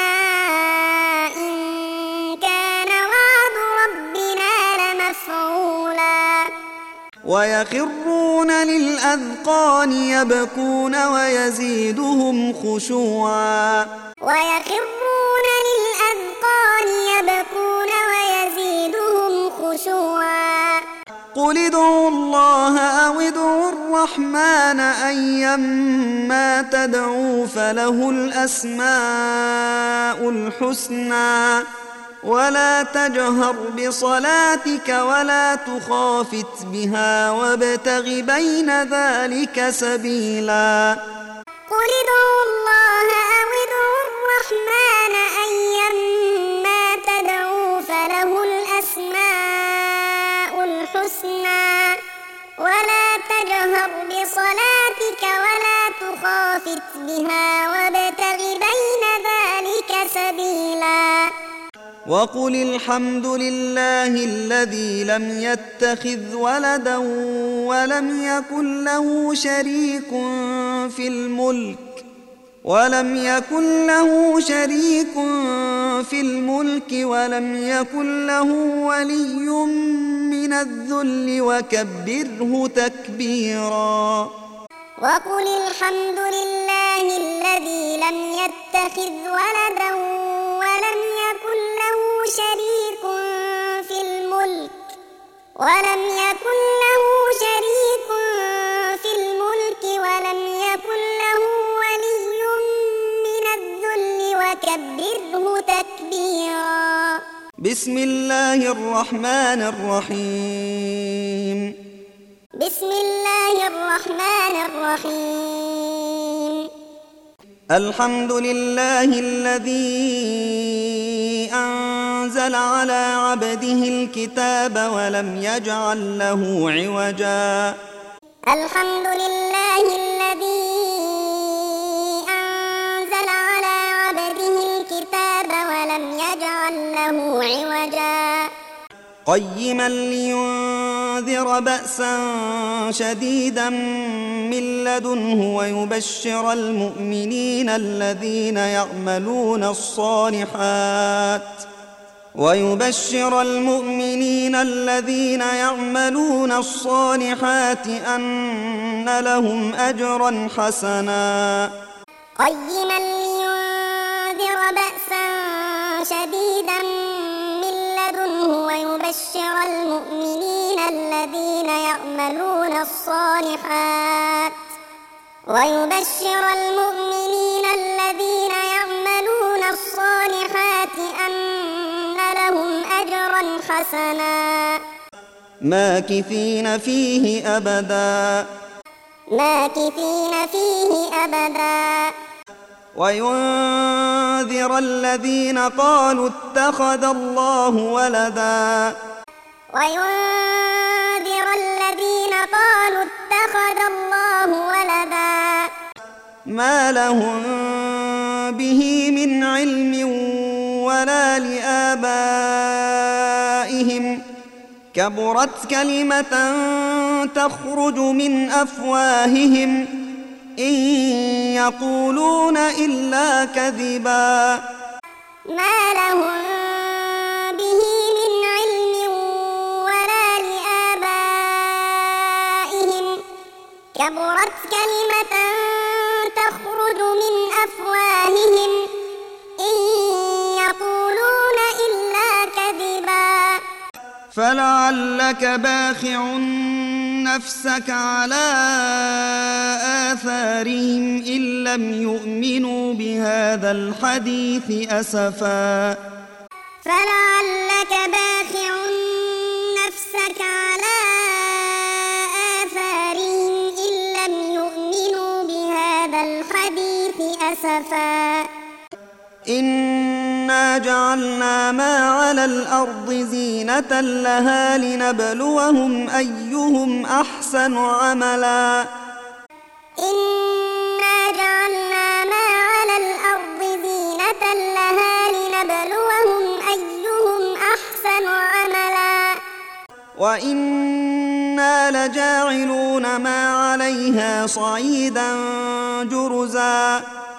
إن كان وعد ربنا لمفعولا ويخرون للأذقان يبكون ويزيدهم خشوعا ويخرون للأذقان يبكون ويزيدهم خشوعا قل ادعوا الله أو ادعوا الرحمن أيما تدعوا فله الأسماء الحسنى ولا تجهر بصلاتك ولا تخافت بها وابتغ بين ذلك سبيلا قل ادعوا الله أو ادعوا الرحمن أيما تدعوا فله الأسماء الحسنى ولا تجهر بصلاتك ولا تخافت بها وابتغ بين ذلك سبيلا وقل الحمد لله الذي لم يتخذ ولدا ولم يكن له شريك في الملك ولم يكن له شريك في الملك ولم يكن له ولي من الذل وكبره تكبيرا وقل الحمد لله الذي لم يتخذ ولدا ولم يكن له شريك في الملك ولم يكن له شريك في الملك ولم يكن له ولي من الذل وكبره تكبيرا بسم الله الرحمن الرحيم بسم الله الرحمن الرحيم الحمد لله الذي أنزل على عبده الكتاب ولم يجعل له عوجا الحمد لله الذي أنزل عوجا قيما لينذر بأسا شديدا من لدنه ويبشر المؤمنين الذين يعملون الصالحات ويبشر المؤمنين الذين يعملون الصالحات أن لهم أجرا حسنا قيما لينذر بأسا شديدا من لدنه ويبشر المؤمنين الذين يعملون الصالحات ويبشر المؤمنين الذين يعملون الصالحات أن لهم أجرا حسنا ماكثين فيه أبدا ماكثين فيه أبدا وينذر الذين قالوا اتخذ الله ولدا وينذر الذين قالوا اتخذ الله ولدا ما لهم به من علم ولا لآبائهم كبرت كلمة تخرج من أفواههم إن يقولون إلا كذبا ما لهم به من علم ولا لآبائهم كبرت كلمة تخرج من أفواههم إن يقولون إلا كذبا فلعلك باخع نفسك على آثارهم إن لم يؤمنوا بهذا الحديث أسفا فلعلك باخع نفسك على آثارهم إن لم يؤمنوا بهذا الحديث أسفا إنا جعلنا ما على الأرض زينة لها لنبلوهم أيهم أحسن عملا إنا جعلنا ما على الأرض زينة لها لنبلوهم أيهم أحسن عملا وإنا لجاعلون ما عليها صعيدا جرزا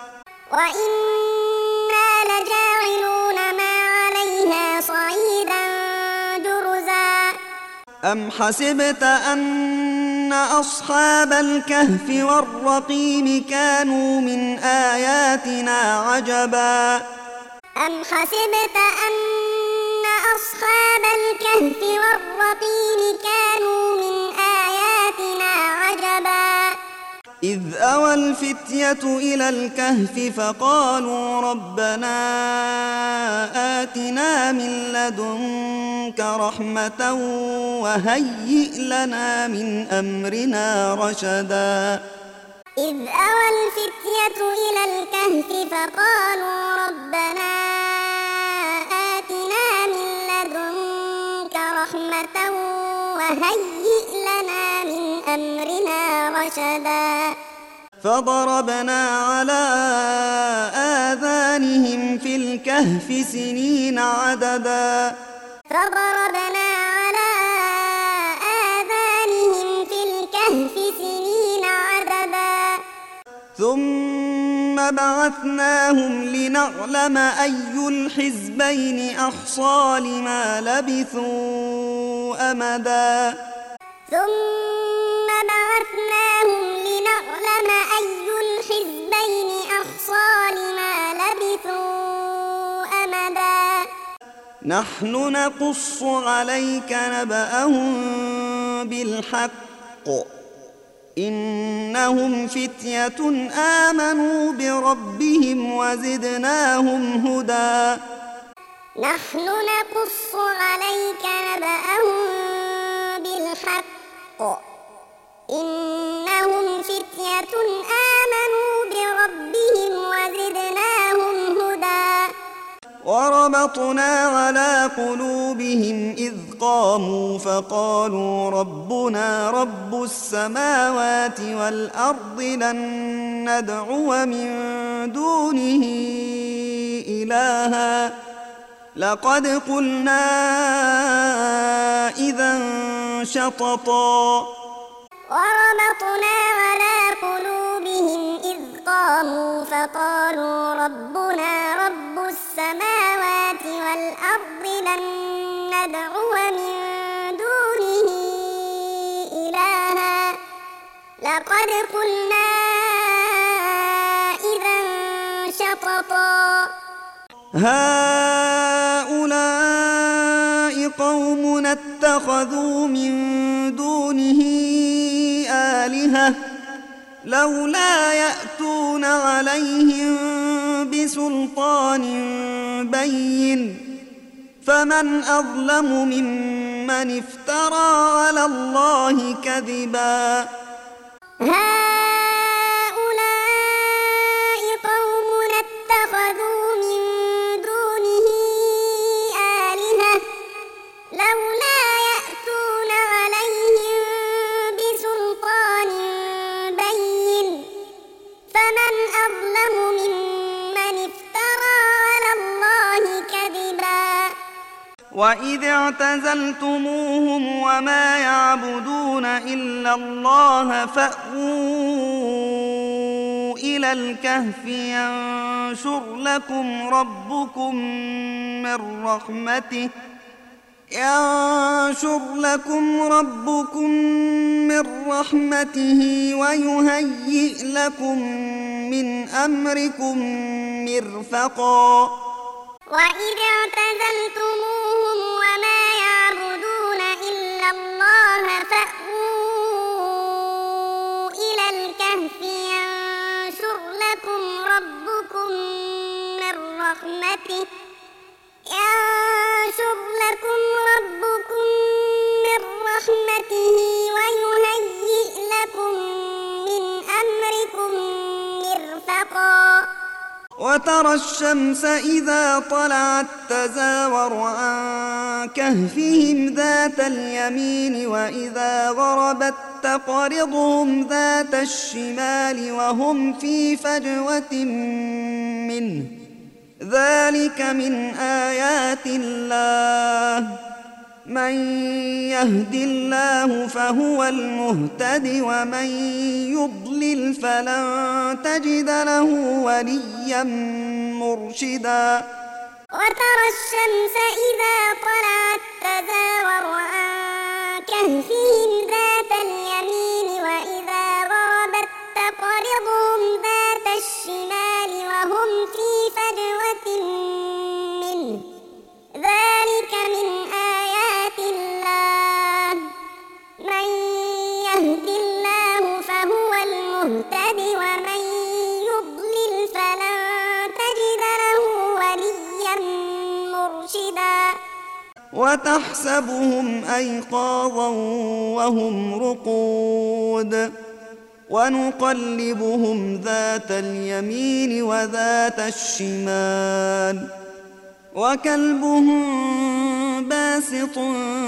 وإنا لجاعلون ما عليها صعيدا جرزا أم حسبت أن أصحاب الكهف والرقيم كانوا من آياتنا عجبا أم حسبت أن أصحاب الكهف والرقيم كانوا من آياتنا عجبا إذ أوى الفتية إلى الكهف فقالوا ربنا آتنا من لدنك رحمة وهيئ لنا من أمرنا رشدا إذ أوى الفتية إلى الكهف فقالوا ربنا آتنا من لدنك رحمة وهيئ لنا من أمرنا رشدا فضربنا على آذانهم في الكهف سنين عددا فضربنا على آذانهم في الكهف سنين عددا ثم بعثناهم لنعلم أي الحزبين أحصى لما لبثوا أمدا ثم بعثناهم لنعلم أي الحزبين أحصى لما لبثوا أمدا نحن نقص عليك نبأهم بالحق إنهم فتية آمنوا بربهم وزدناهم هدى نحن نقص عليك نبأهم بالحق إنهم فتية آمنوا بربهم وزدناهم هدى وربطنا على قلوبهم إذ قاموا فقالوا ربنا رب السماوات والأرض لن ندعو من دونه إلها لقد قلنا إذا شططا وربطنا على قلوبهم إذ قاموا فقالوا ربنا رب السماوات والأرض لن ندعو من دونه إلها لقد قلنا إذا شططا هؤلاء قوم اتخذوا من دونه آلهة لولا يأتون عليهم بسلطان بين فمن أظلم ممن افترى على الله كذبا هؤلاء قوم اتخذوا من دونه آلهة لولا يأتون عليهم بسلطان بين فمن أظلم ممن افترى على الله كذبا وإذ اعتزلتموهم وما يعبدون إلا الله فأووا إلى الكهف ينشر لكم ربكم من رحمته ينشر لكم ربكم من رحمته ويهيئ لكم من أمركم مرفقا وإذ اعتزلتموهم وما يعبدون إلا الله فأووا إلى الكهف ينشر لكم ربكم من رحمته ينشر لكم ربكم من رحمته ويهيئ لكم من أمركم مرفقا وترى الشمس إذا طلعت تزاور عن كهفهم ذات اليمين وإذا غربت تقرضهم ذات الشمال وهم في فجوة منه ذلك من آيات الله من يهد الله فهو المهتد ومن يضلل فلن تجد له وليا مرشدا وترى الشمس إذا طلعت تزاور عن كهفهم ذات اليمين وإذا غربت تقرضهم ذات الشمال وهم في فجوة منه ذلك من آيات الله من يهد الله فهو المهتد ومن يضلل فلن تجد له وليا مرشدا وتحسبهم أيقاظا وهم رقود ونقلبهم ذات اليمين وذات الشمال وكلبهم باسط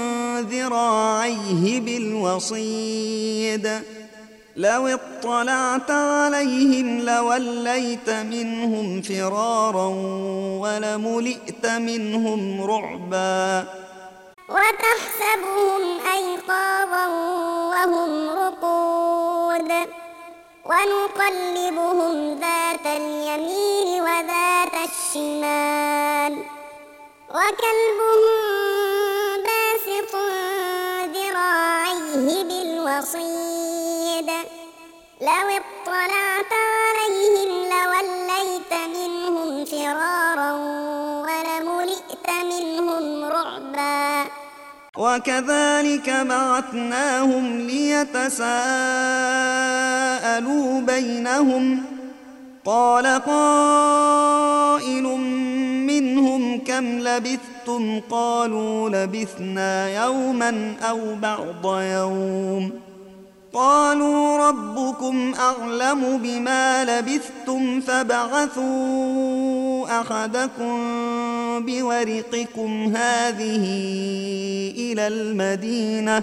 ذراعيه بالوصيد لو اطلعت عليهم لوليت منهم فرارا ولملئت منهم رعبا وتحسبهم أيقاظا وهم رقود ونقلبهم ذات اليمين وذات الشمال وكلبهم باسط ذراعيه بالوصيد لو اطلعت عليهم لوليت منهم فرارا ولملئت منهم رعبا وكذلك بعثناهم ليتساءلوا بينهم قال قائل منهم كم لبثتم قالوا لبثنا يوما أو بعض يوم قالوا ربكم أعلم بما لبثتم فابعثوا أحدكم بورقكم هذه إلى المدينة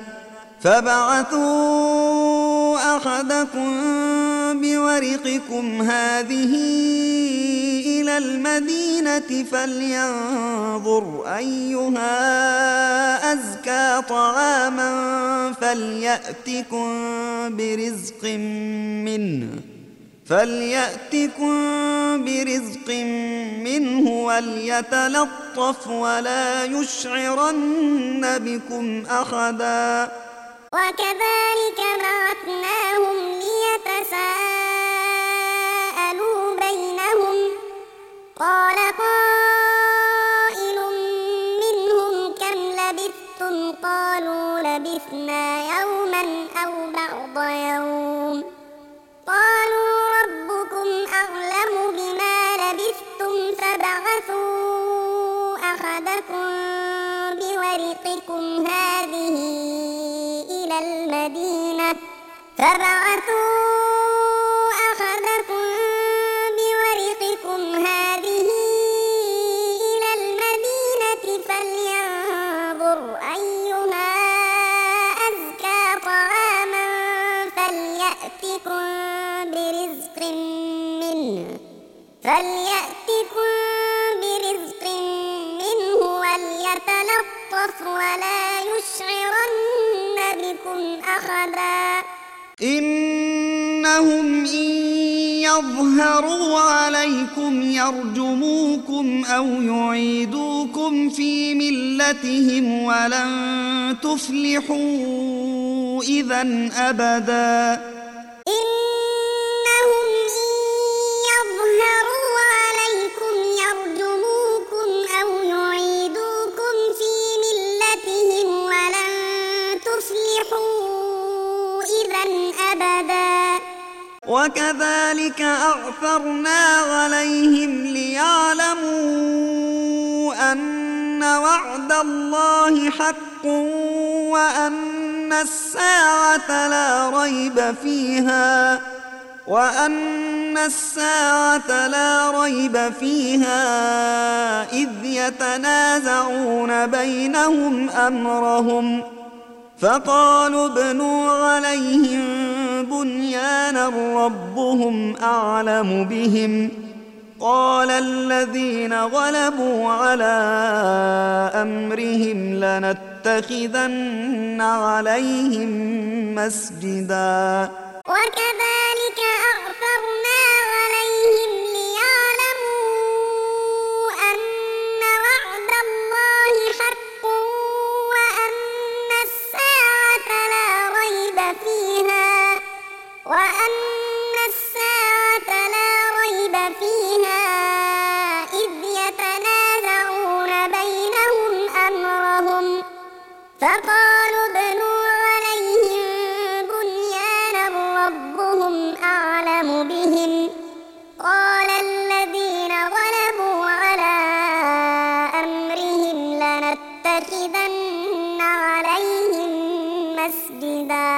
فابعثوا أحدكم بورقكم هذه إلى إلى المدينة فلينظر أيها أزكى طعاما فليأتكم برزق منه فليأتكم برزق منه وليتلطف ولا يشعرن بكم أحدا. وكذلك بعثناهم ليتساءلوا بينهم قال قائل منهم كم لبثتم قالوا لبثنا يوما أو بعض يوم قالوا ربكم أعلم بما لبثتم فابعثوا أحدكم بورقكم هذه إلى المدينة فابعثوا أحدكم بورقكم هذه إلى المدينة فلينظر أيها أزكى طعاما فليأتكم برزق منه فليأتكم برزق منه وليتلطف ولا يشعرن بكم أحدا. إنهم إن يظهروا عليكم يرجموكم أو يعيدوكم في ملتهم ولن تفلحوا إذا أبدا. إنهم إن يظهروا عليكم يرجموكم أو يعيدوكم في ملتهم ولن تفلحوا إذا أبدا. وكذلك أعثرنا عليهم ليعلموا أن وعد الله حق وأن الساعة لا ريب فيها وأن الساعة لا ريب فيها إذ يتنازعون بينهم أمرهم فقالوا ابنوا عليهم بنيانا ربهم أعلم بهم قال الذين غلبوا على أمرهم لنتخذن عليهم مسجدا. وكذلك أعثرنا عليهم ليعلموا أن وعد الله حق وأن الساعة لا ريب فيها وأن الساعة لا ريب فيها إذ يتنازعون بينهم أمرهم فقالوا ابنوا عليهم بنيانا ربهم أعلم بهم قال الذين غلبوا على أمرهم لنتخذن عليهم مسجدا.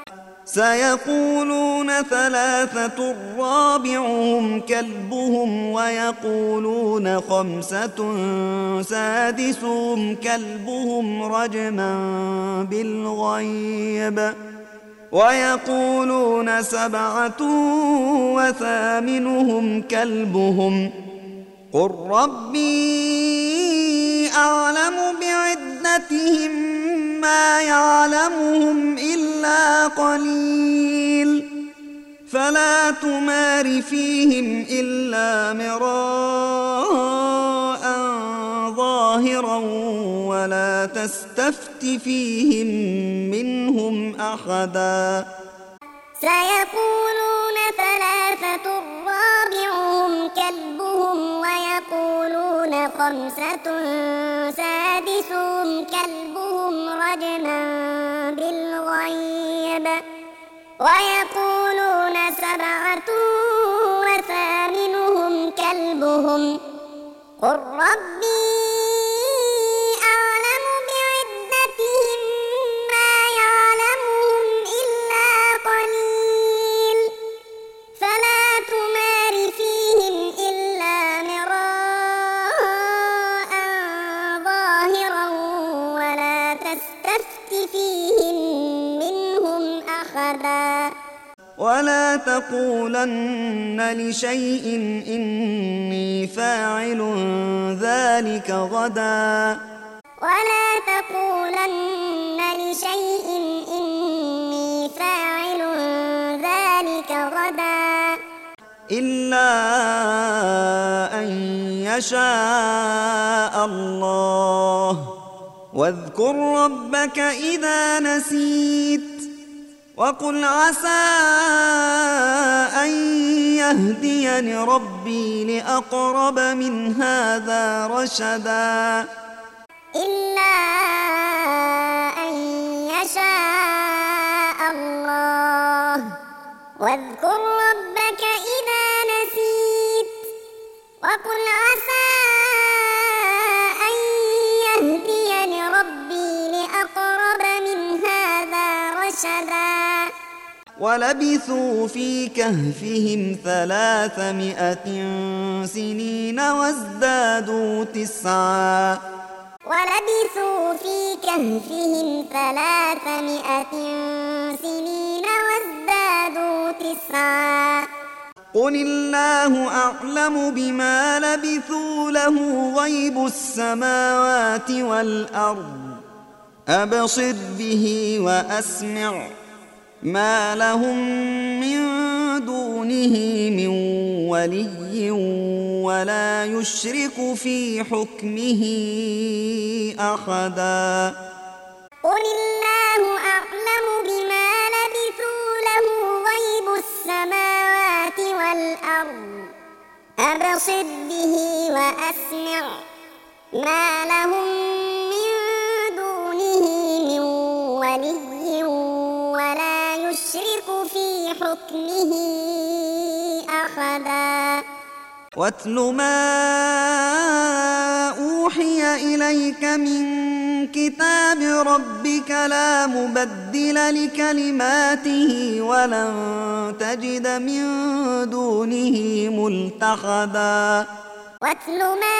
سيقولون ثلاثة رابعهم كلبهم ويقولون خمسة سادسهم كلبهم رجما بالغيب ويقولون سبعة وثامنهم كلبهم قل ربي أعلم بعدتهم ما يعلمهم إلا قليل فلا تمار فيهم إلا مراء ظاهرا ولا تستفت فيهم منهم أحدا. سيقولون ثلاثة رابعهم كلبهم ويقولون خمسة سادسهم كلبهم رجما بالغيب ويقولون سبعة وثامنهم كلبهم قل ربي أعلم بعدتهم ما يعلمهم إلا قليل فلا تمار فيهم إلا مراء ظاهرا ولا تستفت فيهم منهم أحدا. ولا ولا تقولن لشيء إني فاعل ذلك غدا ولا تقولن لشيء إني فاعل ذلك غدا إلا أن يشاء الله واذكر ربك إذا نسيت وقل عسى أن يهديني ربي لأقرب من هذا رشدا إلا أن يشاء الله واذكر ربك إذا نسيت وقل عسى أن يهديني ربي لأقرب من هذا رشدا ولبثوا في كهفهم ثلاثمائة سنين وازدادوا تسعا ولبثوا في كهفهم ثلاثمائة سنين وازدادوا تسعا قل الله أعلم بما لبثوا له غيب السماوات والأرض أبصر به وأسمع ما لهم من دونه من ولي ولا يشرك في حكمه أحدا قل الله أعلم بما لبثوا له غيب السماوات والأرض أبصر به وأسمع ما لهم من دونه من ولي ولا يشرك في حكمه أحدا واتل ما أوحي إليك من كتاب ربك لا مبدل لكلماته ولن تجد من دونه ملتحدا واتل ما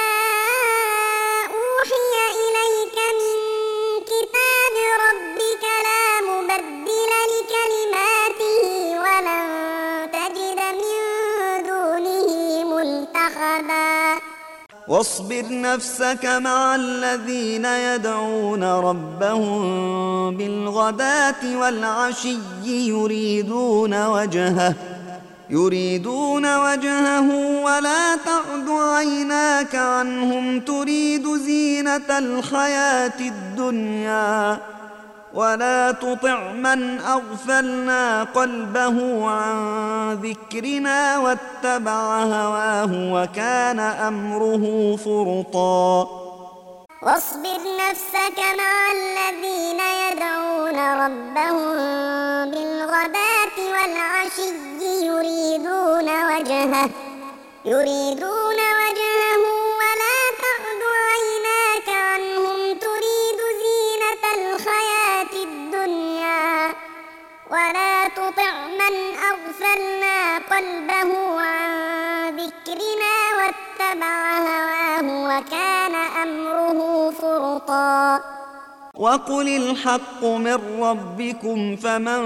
أوحي إليك من كتاب ربك لا مبدل لكلماته ولن تجد من دونه ملتحدا واصبر نفسك مع الذين يدعون ربهم بالغداة والعشي يريدون وجهه يريدون وجهه ولا تعد عيناك عنهم تريد زينة الحياة الدنيا ولا تطع من أغفلنا قلبه عن ذكرنا واتبع هواه وكان أمره فرطا واصبر نفسك مع الذين يدعون ربهم بالغداة والعشي يريدون وجهه يريدون وجهه ولا تعد عيناك عنهم تريد زينة الحياة الدنيا ولا تطع من أغفلنا قلبه عن ذكرنا واتبع هواه وكان أمره فرطا وقل الحق من ربكم فمن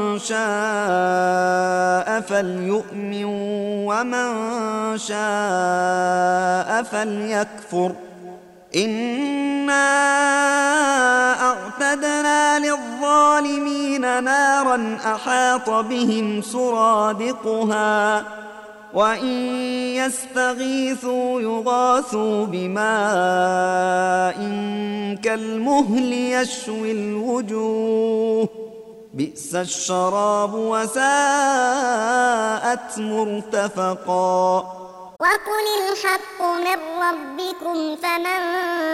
شاء فليؤمن ومن شاء فليكفر إنا أعتدنا للظالمين نارا أحاط بهم سرادقها وإن يستغيثوا يغاثوا بماء كالمهل يشوي الوجوه بئس الشراب وساءت مرتفقا وقل الحق من ربكم فمن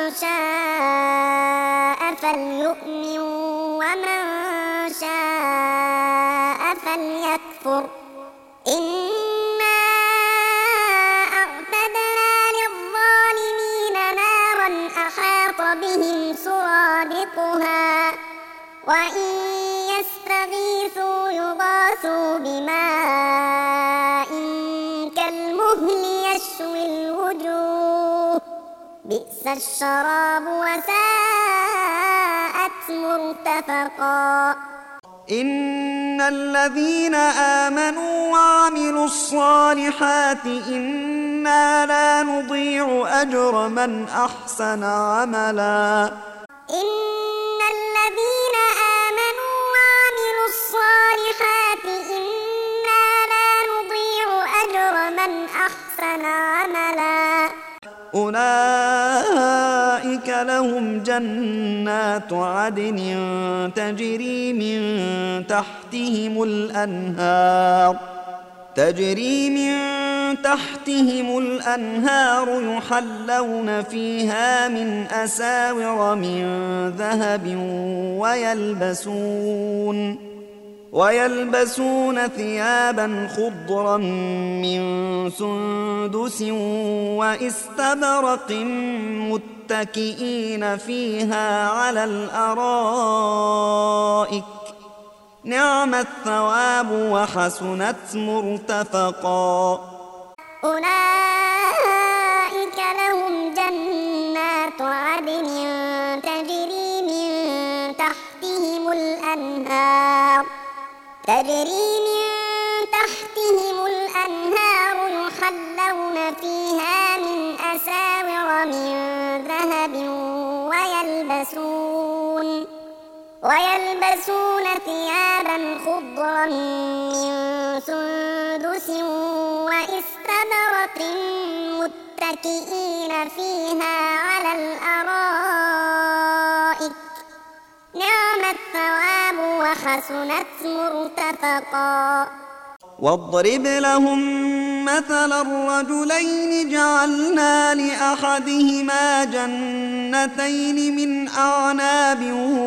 شاء فليؤمن ومن شاء فليكفر إنا أعتدنا للظالمين نارا أحاط بهم سرادقها وإن يستغيثوا يغاثوا بماء كالمهل يشوي الوجوه بئس الشراب وساءت مرتفقا إن الذين آمنوا وعملوا الصالحات إنا لا نضيع أجر من أحسن عملا. إن الذين آمنوا وعملوا الصالحات إنا لا نضيع أجر من أحسن عملا. أولئك لهم جنات عدن تجري من تحتهم الأنهار تجري من تحتهم الأنهار يحلون فيها من أساور من ذهب ويلبسون ويلبسون ثيابا خضرا من سندس واستبرق متكئين فيها على الأرائك نعم الثواب وحسنت مرتفقا. أولئك لهم جنات عدن تجري من تحتهم الأنهار تجري من تحتهم الأنهار يحلون فيها من أساور من ذهب ويلبسون ويلبسون ثيابا خضرا من سندس واستبرق متكئين فيها على الأرائك نعم الثواب وحسنت مرتفقا. واضرب لهم مثل الرجلين جعلنا لأحدهما جنتين من أعناب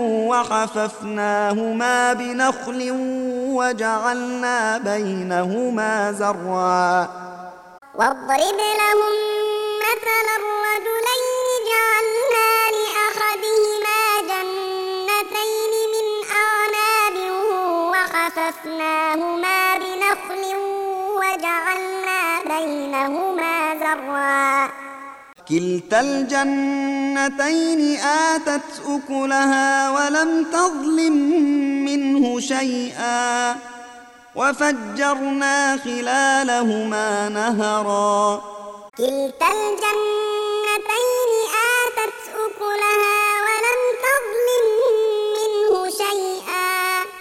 وحففناهما بنخل وجعلنا بينهما زرعا. واضرب لهم مثل الرجلين جعلنا لأحدهما جنتين من أعناب وحففناهما بنخل وجعلنا بينهما زرعا. كلتا الجنتين آتت أكلها ولم تظلم منه شيئا وفجرنا خلالهما نهرا. كلتا الجنتين آتت أكلها ولم تظلم منه شيئا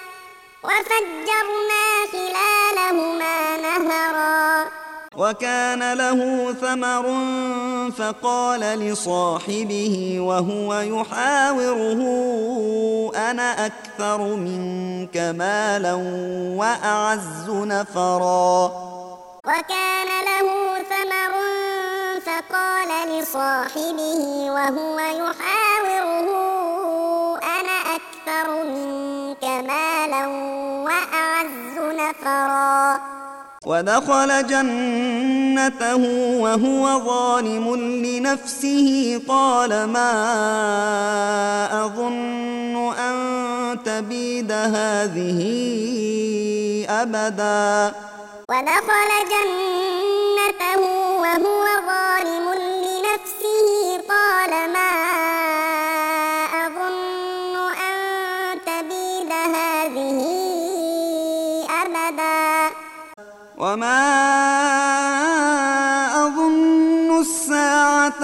وفجرنا خلالهما نهرا. وكان له ثمر فقال لصاحبه وهو يحاوره أنا أكثر منك مالا وأعز نفرا. وكان له ثمر فقال لصاحبه وهو يحاوره أنا أكثر منك مالا وأعز نفرا. ودخل جنته وهو ظالم لنفسه قال ما أظن أن تبيد هذه أبدا. ودخل جنته وهو ظالم لنفسه قال ما أظن أن تبيد هذه أبدا. وما أظن الساعة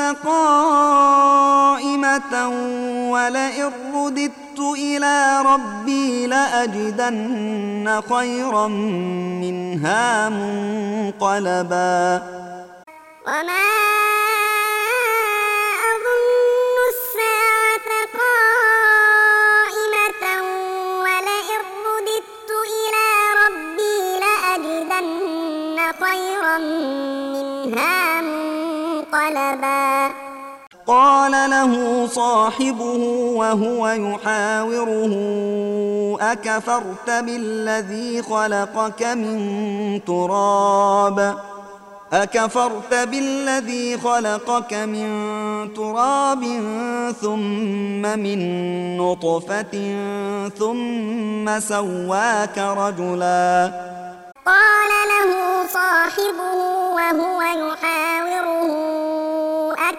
قائمة ولئن رددت إلى ربي لأجدن خيرا منها منقلبا. وما أظن الساعة قائمة ولئن رددت إلى ربي لأجدن خيرا منها منقلبا. قال له صاحبه وهو يحاوره أكفرت بالذي خلقك من تراب أكفرت بالذي خلقك من تراب ثم من نطفة ثم سواك رجلا. قال له صاحبه وهو يحاوره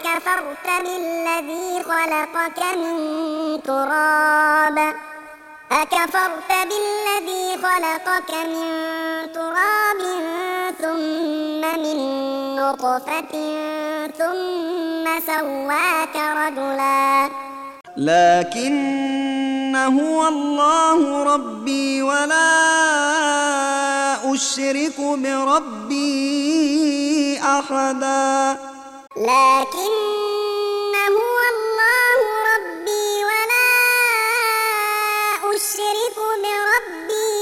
أكفرت بالذي خلقك من تراب أكفرت بالذي خلقك من تراب ثم من نطفة ثم سواك رجلا لكن هو الله ربي ولا أشرك بربي أحدا لكن هو الله ربي ولا أشرك بربي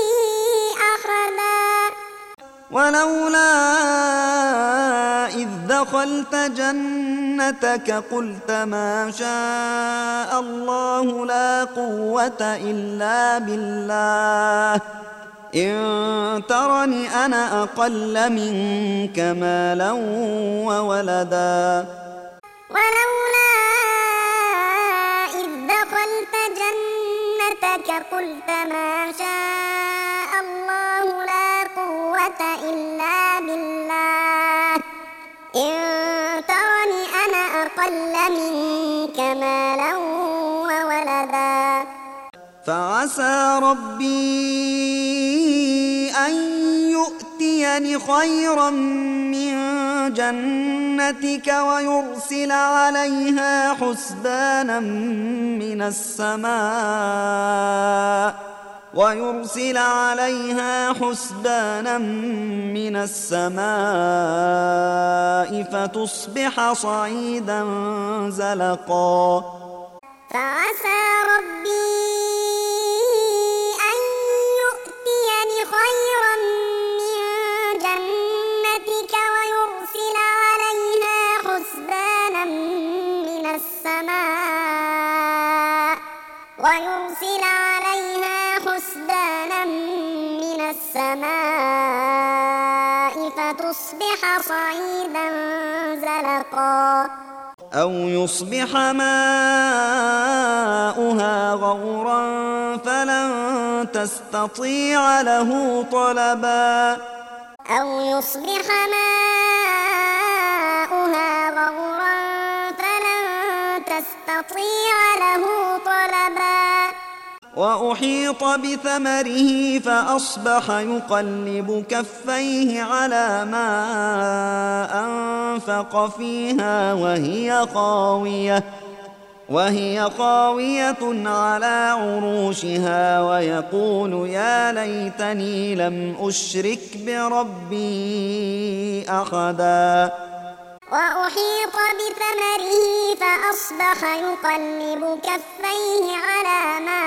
أحدا ولولا إذ دخلت جنتك قلت ما شاء الله لا قوة إلا بالله إن ترني أنا أقل منك مالا وولدا ولولا إذ دخلت جنتك قلت ما شاء الله لا قوة إلا بالله إن ترني أنا أقل منك مالا وولدا فعسى ربي أن يؤتيني خيرا من جنتك ويرسل عليها حسبانا من السماء ويرسل عليها حسبانا من السماء فتصبح صعيدا زلقا فعسى ربي أن يؤتيني خيرا من جنتك ويرسل عليها حسبانا من السماء ويرسل عليها حسبانا من السماء فتصبح صعيدا زلقا أو يصبح ماؤها غورا فلن تستطيع له طلبا أو يصبح ماؤها غورا فلن تستطيع له طلبا وأحيط بثمره فأصبح يقلب كفيه على ما أنفق فيها وهي خاوية وهي خاوية على عروشها ويقول يا ليتني لم أشرك بربي أحدا وأحيط بثمره فأصبح يقلب كفيه على ما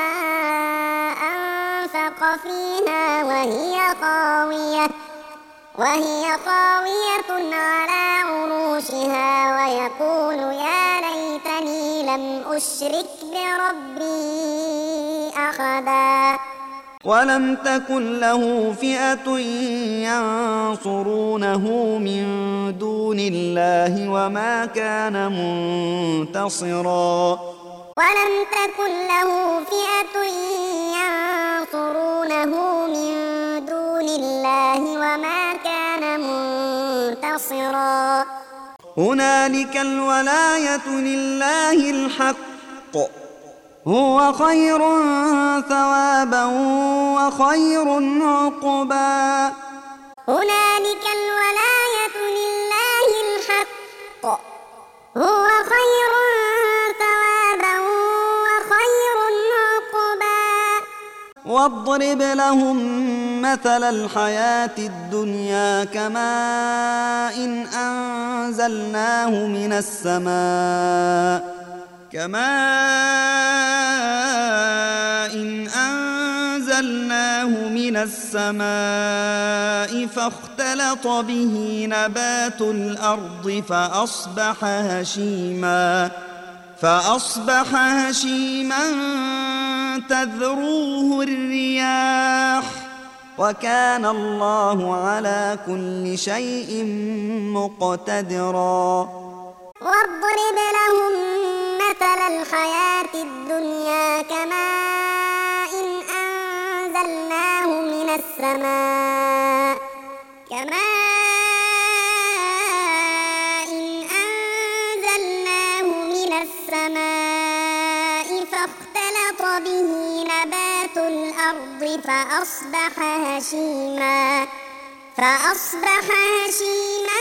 أنفق فيها وهي خاوية وهي خاوية على عروشها ويقول يا ليتني لم أشرك بربي أحدا ولم تكن له فئة ينصرونه من دون الله وما كان منتصرا ولم تكن له فئة ينصرونه من دون الله وما كان منتصرا هنالك الولاية لله الحق هو خير ثوابا وخير عقبا هنالك الولاية لله الحق هو خير ثوابا وخير عقبا واضرب لهم مثل الحياة الدنيا كماء إن أنزلناه من السماء كماء إن أنزلناه من السماء فاختلط به نبات الأرض فأصبح هشيما فأصبح هشيما تذروه الرياح وكان الله على كل شيء مقتدرا واضرب لهم مثل الحياة الدنيا كماء إن أنزلناه من السماء كماء إن أنزلناه من السماء فاختلط به نبات فأصبح هشيما فأصبح هشيما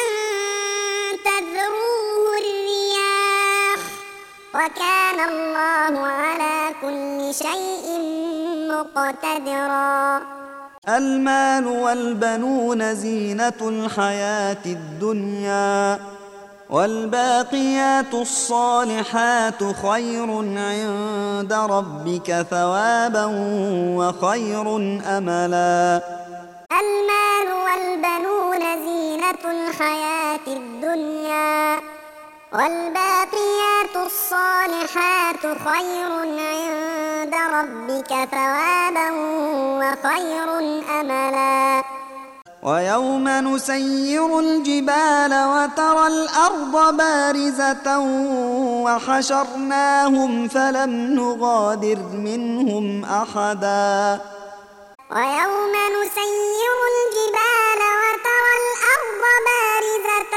تذروه الرياح وكان الله على كل شيء مقتدرا. المال والبنون زينة الحياة الدنيا والباقيات الصالحات خير عند ربك ثوابا وخير أملا. المال والبنون زينة الحياة الدنيا والباقيات الصالحات خير عند ربك ثوابا وخير أملا. ويوم نسير الجبال وترى الأرض بارزة وحشرناهم فلم نغادر منهم أحدا. ويوم نسير الجبال وترى الأرض بارزة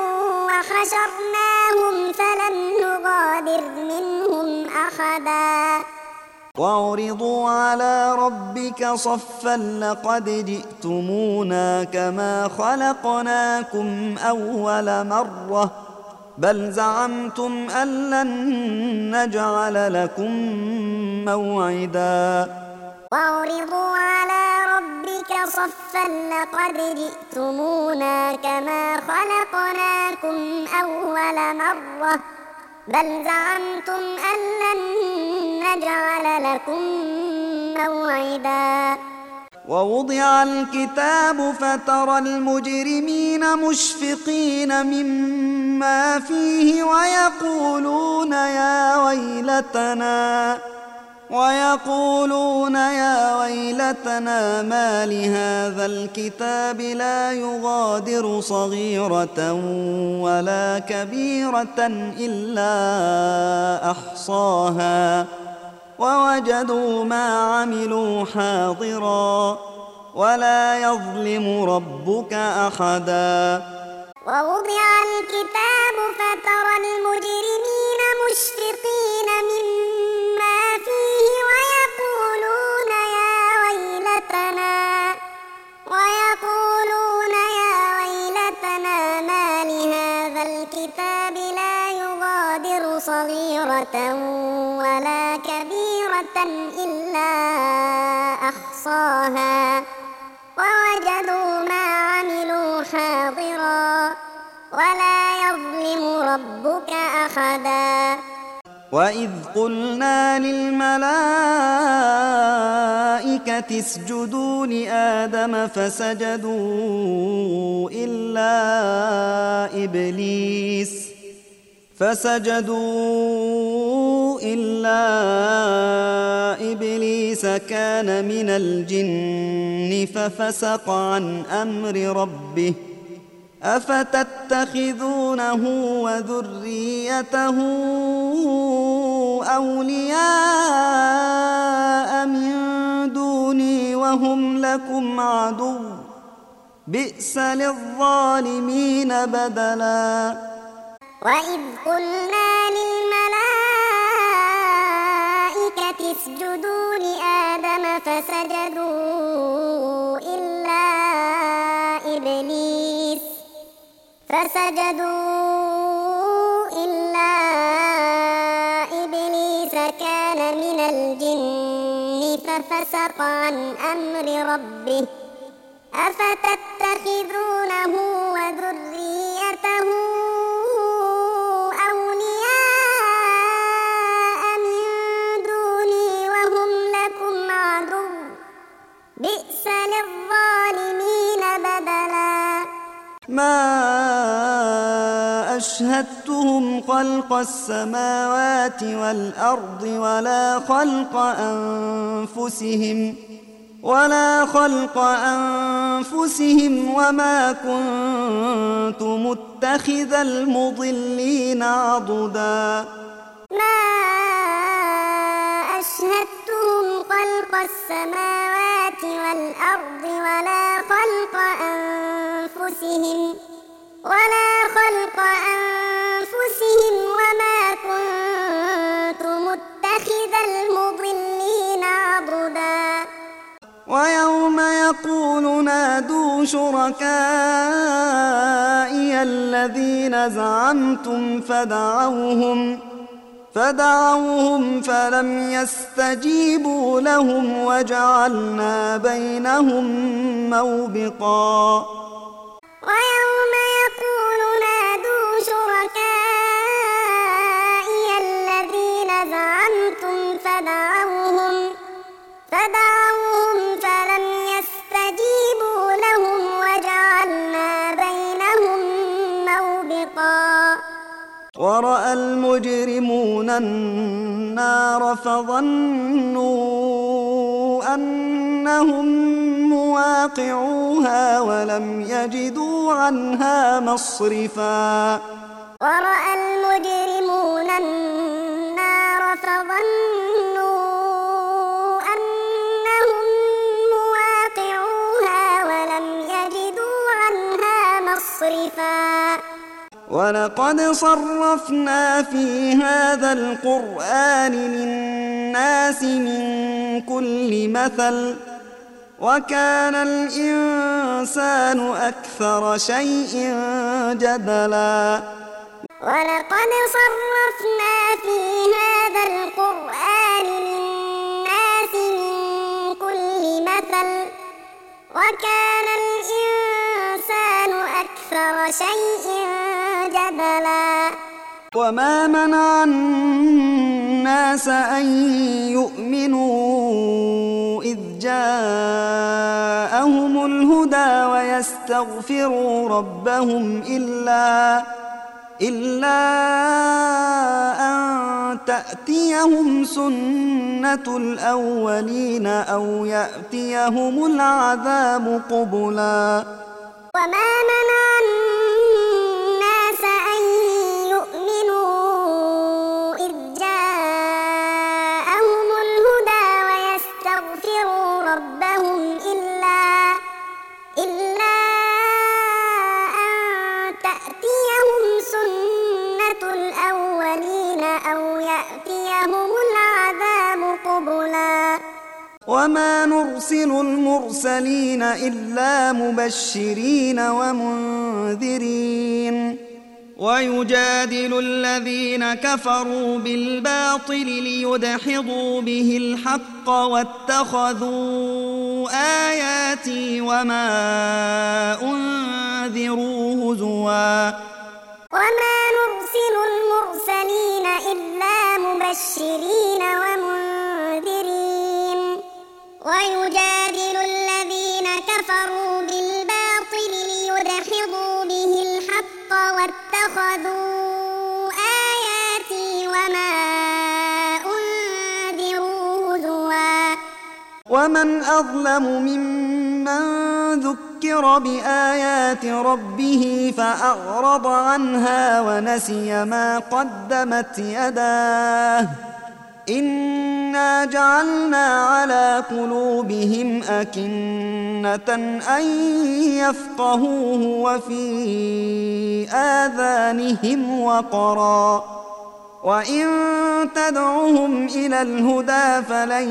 وحشرناهم فلم نغادر منهم أحدا. وعرضوا على ربك صفا لقد جئتمونا كما خلقناكم أول مرة بل زعمتم أن لن نجعل لكم موعدا. وعرضوا على ربك صفا لقد جئتمونا كما خلقناكم أول مرة بل زعمتم أن لن نجعل لكم موعدا. ووضع الكتاب فترى المجرمين مشفقين مما فيه ويقولون يا ويلتنا ويقولون يا ويلتنا ما لهذا الكتاب لا يغادر صغيرة ولا كبيرة إلا أحصاها ووجدوا ما عملوا حاضرا ولا يظلم ربك أحدا. ووضع الكتاب فترى المجرمين مشفقين مما فيه ويقولون يا ويلتنا ويقولون يا ويلتنا ما لهذا الكتاب لا يغادر صغيرة ولا كبيرة إلا أحصاها ووجدوا ما عملوا حاضرا ولا يظلم ربك أحدا. وإذ قلنا للملائكة اسجدوا لآدم فسجدوا إلا إبليس فسجدوا إلا إبليس كان من الجن ففسق عن أمر ربه أفتتخذونه وذريته أولياء من دوني وهم لكم عدو بئس للظالمين بدلا. وإذ قلنا للملائكة اسجدوا لآدم فسجدوا إلا إبليس فسجدوا إلا إبليس كان من الجن ففسق عن أمر ربه أفتتخذونه وذريته أولياء من دوني وهم لكم عدو بئس للظالمين بدلا. ما أشهدتهم خلق السماوات والأرض ولا خلق أنفسهم ولا خلق أنفسهم وما كنت متخذ المضلين عضدا. ما أشهدتهم خلق السماوات والأرض ولا خلق أنفسهم ولا خلق أنفسهم وما كنت متخذ المضلين عضدا. يقول نادوا شركائي الذين زعمتم فدعوهم فدعوهم فلم يستجيبوا لهم وجعلنا بينهم موبقا ويوم يقول نادوا شركائي الذين زعمتم فدعوهم فدعوهم فلم يستجيبوا لهم وجعلنا بينهم موبقا ورأى المجرمون النار فظنوا أنهم مواقعوها ولم يجدوا عنها مصرفا ورأى المجرمون النار فظنوا أنهم مواقعوها ولم يجدوا عنها مصرفا ولقد صرفنا في هذا القرآن للناس من كل مثل وكان الإنسان أكثر شيء جدلا ولقد صرفنا في هذا القرآن للناس من كل مثل وكان الإنسان أكثر شيء جدلا وما منع الناس أن يؤمنوا إذ جاءهم الهدى ويستغفروا ربهم إلا إلا أن تأتيهم سنة الأولين أو يأتيهم العذاب قبلا وما منع الناس أن يؤمنوا إذ جاءهم الهدى ويستغفروا ربهم إلا إلا أن تأتيهم سنة الأولين أو يأتيهم العذاب قبلا وما نرسل المرسلين إلا مبشرين ومنذرين ويجادل الذين كفروا بالباطل ليدحضوا به الحق واتخذوا آياتي وما أنذروا هزوا وما نرسل المرسلين إلا مبشرين ومنذرين ويجادل الذين كفروا بالباطل ليدحضوا به الحق واتخذوا آياتي وما أنذروا هزوا ومن أظلم ممن ذكر بآيات ربه فأعرض عنها ونسي ما قدمت يداه إنا جعلنا على قلوبهم أكنة أن يفقهوه وفي آذانهم وقرا وإن تدعهم إلى الهدى فلن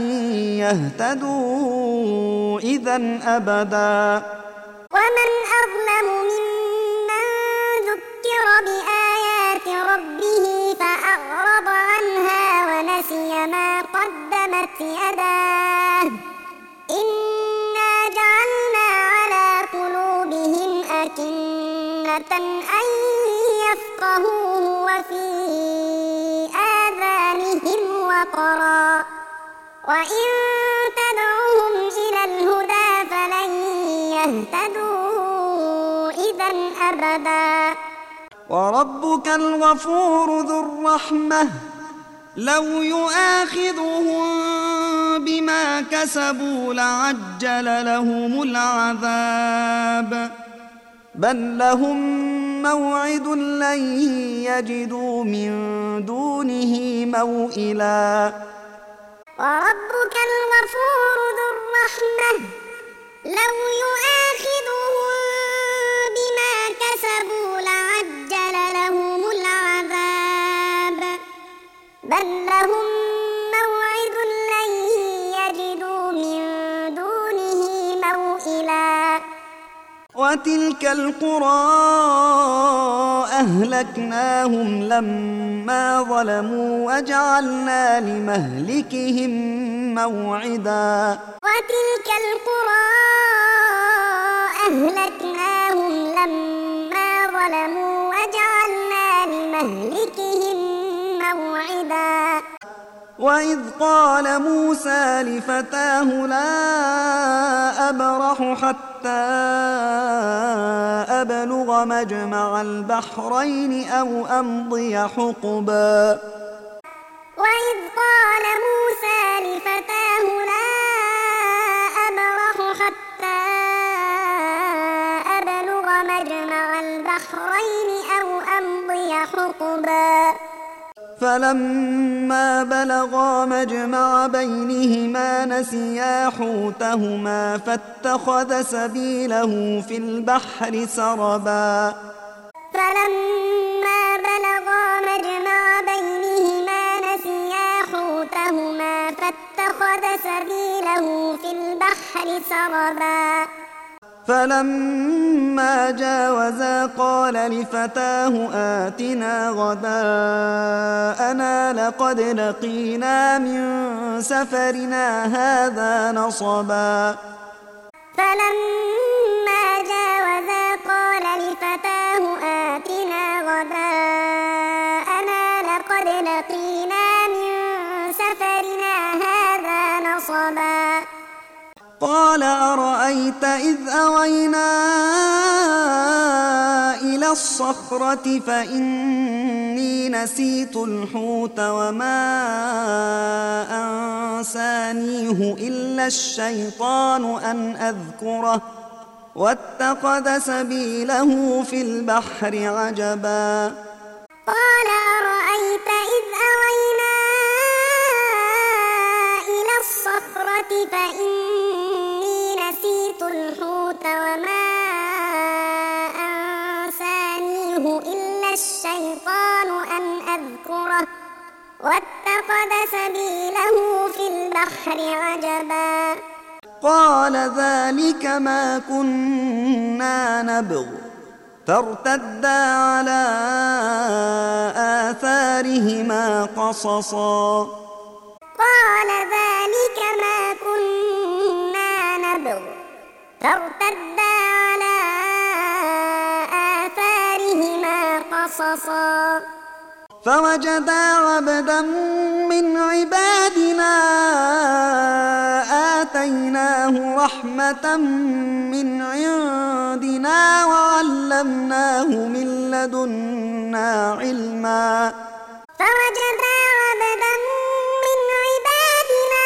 يهتدوا إذا أبدا ومن أظلم ممن ذكر بآيات ربه فأعرض عنها ونسي ما قدمت يداه إنا جعلنا على قلوبهم أكنة أن يفقهوه وفي آذانهم وقرا وإن تدعوهم إلى الهدى فلن يهتدوا إذا أبدا وربك الغفور ذو الرحمة لو يؤاخذهم بما كسبوا لعجل لهم العذاب بل لهم موعد لن يجدوا من دونه موئلا وربك الغفور ذو الرحمة لو يؤاخذهم بما كسبوا لعجل لهم العذاب بل لهم موعد لن يجدوا من دونه موئلا وتلك القرى أهلكناهم لما ظلموا وجعلنا لمهلكهم موعدا وتلك القرى أهلكناهم لما ظلموا وجعلنا لمهلكهم موعدا وإذ قال موسى لفتاه لا أبرح حتى أبلغ مجمع البحرين أو أمضي حقبا وإذ قال موسى لفتاه لا أبرح حتى أبلغ مجمع البحرين أو أمضي حقبا فلما بلغا مجمع بينهما نسيا حوتهما فاتخذ سبيله في البحر سربا فلما بلغا مجمع بينهما نسيا حوتهما فاتخذ سبيله في البحر سربا فلما جاوزا قال لفتاه آتنا غداءنا لقد لقينا من سفرنا هذا نصبا فلما جاوزا قال لفتاه آتنا غداءنا لقد لقينا من سفرنا هذا نصبا قال أرأيت إذ أوينا إلى الصخرة فإني نسيت الحوت وما أنسانيه إلا الشيطان أن أذكره واتخذ سبيله في البحر عجبا قال أرأيت إذ أوينا إلى الصخرة فإني نسيت الحوت وما أنسانيه إلا الشيطان أن أذكره واتخذ سبيله في البحر عجبا قال ذلك ما كنا نبغ فارتدا على آثارهما قصصا قال ذلك ما كنا نبغ فارتدا على آثارهما قصصا فوجدا عبدا من عبادنا آتيناه رحمة من عندنا وعلمناه من لدنا علما فوجدا عبدا من عبادنا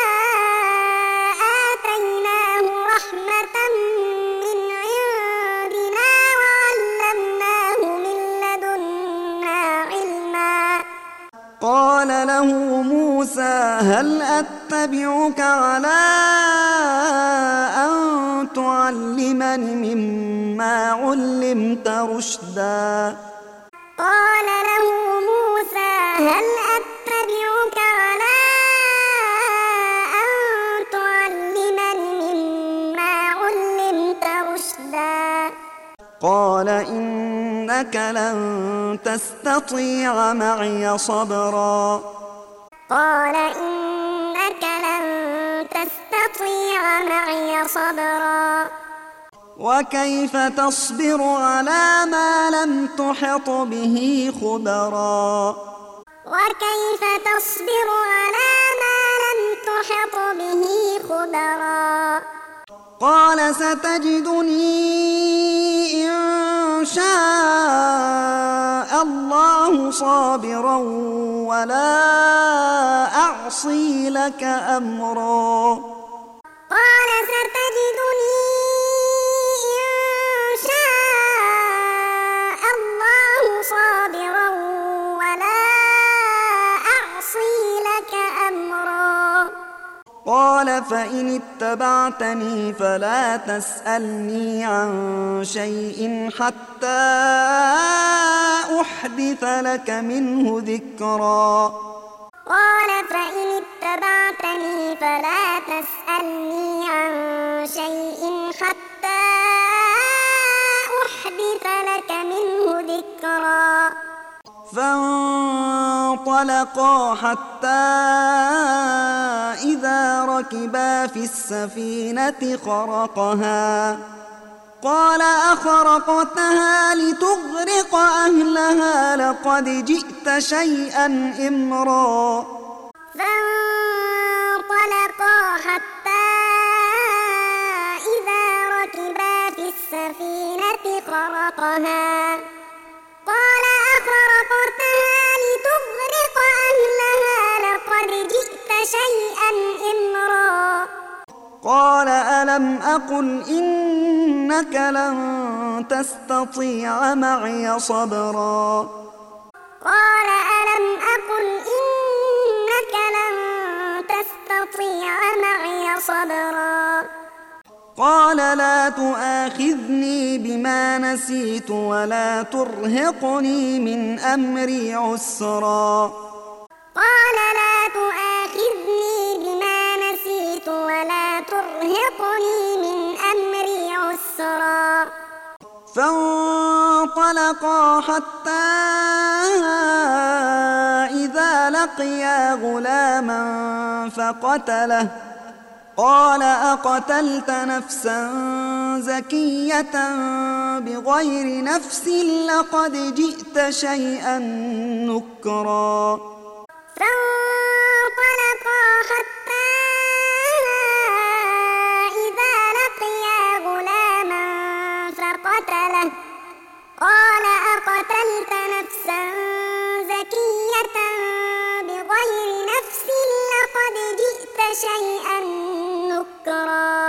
آتيناه رحمة من عندنا وعلمناه من لدنا علما قال له موسى هل أتبعك على أن تعلمني مما علمت رشدا قال له موسى هل أتبعك على أن تعلمني مما علمت رشدا قال إنك لن تستطيع معي صبرا قال إنك لن تستطيع معي صبرا وكيف تصبر على ما لم تحط به خبرا وكيف تصبر على ما لم تحط به خبرا قال ستجدني إن شاء الله صابرا ولا أعصي لك أمرا قال ستجدني إن شاء الله صابرا ولا أعصي لك أمرا قال فإن اتبعتني فلا تسألني عن شيء حتى أحدث لك منه ذكرا قال فإن اتبعتني فلا تسألني عن شيء حتى نكرا. فانطلقا حتى إذا ركبا في السفينة خرقها قال أخرقتها لتغرق أهلها لقد جئت شيئا إمرا. فانطلقا حتى إذا ركبا في السفينة خرقها قال أخرقتها لتغرق أهلها لقد جئت شيئا إمرا. قال ألم أقل إنك لن تستطيع معي صبرا. قال ألم أقل إنك لن تستطيع معي صبرا. قال لا تؤاخذني بما نسيت ولا ترهقني من أمري عسرا. قال لا تؤاخذني بما نسيت ولا ترهقني من أمري عسرا. فانطلقا حتى إذا لقيا غلاما فقتله قال أقتلت نفسا زكية بغير نفس لقد جئت شيئا نكرا. فانطلقا حتى إذا لقيا غلاما فقتله قال أقتلت نفسا زكية بغير نفس لقد جئت شيئا نكرا.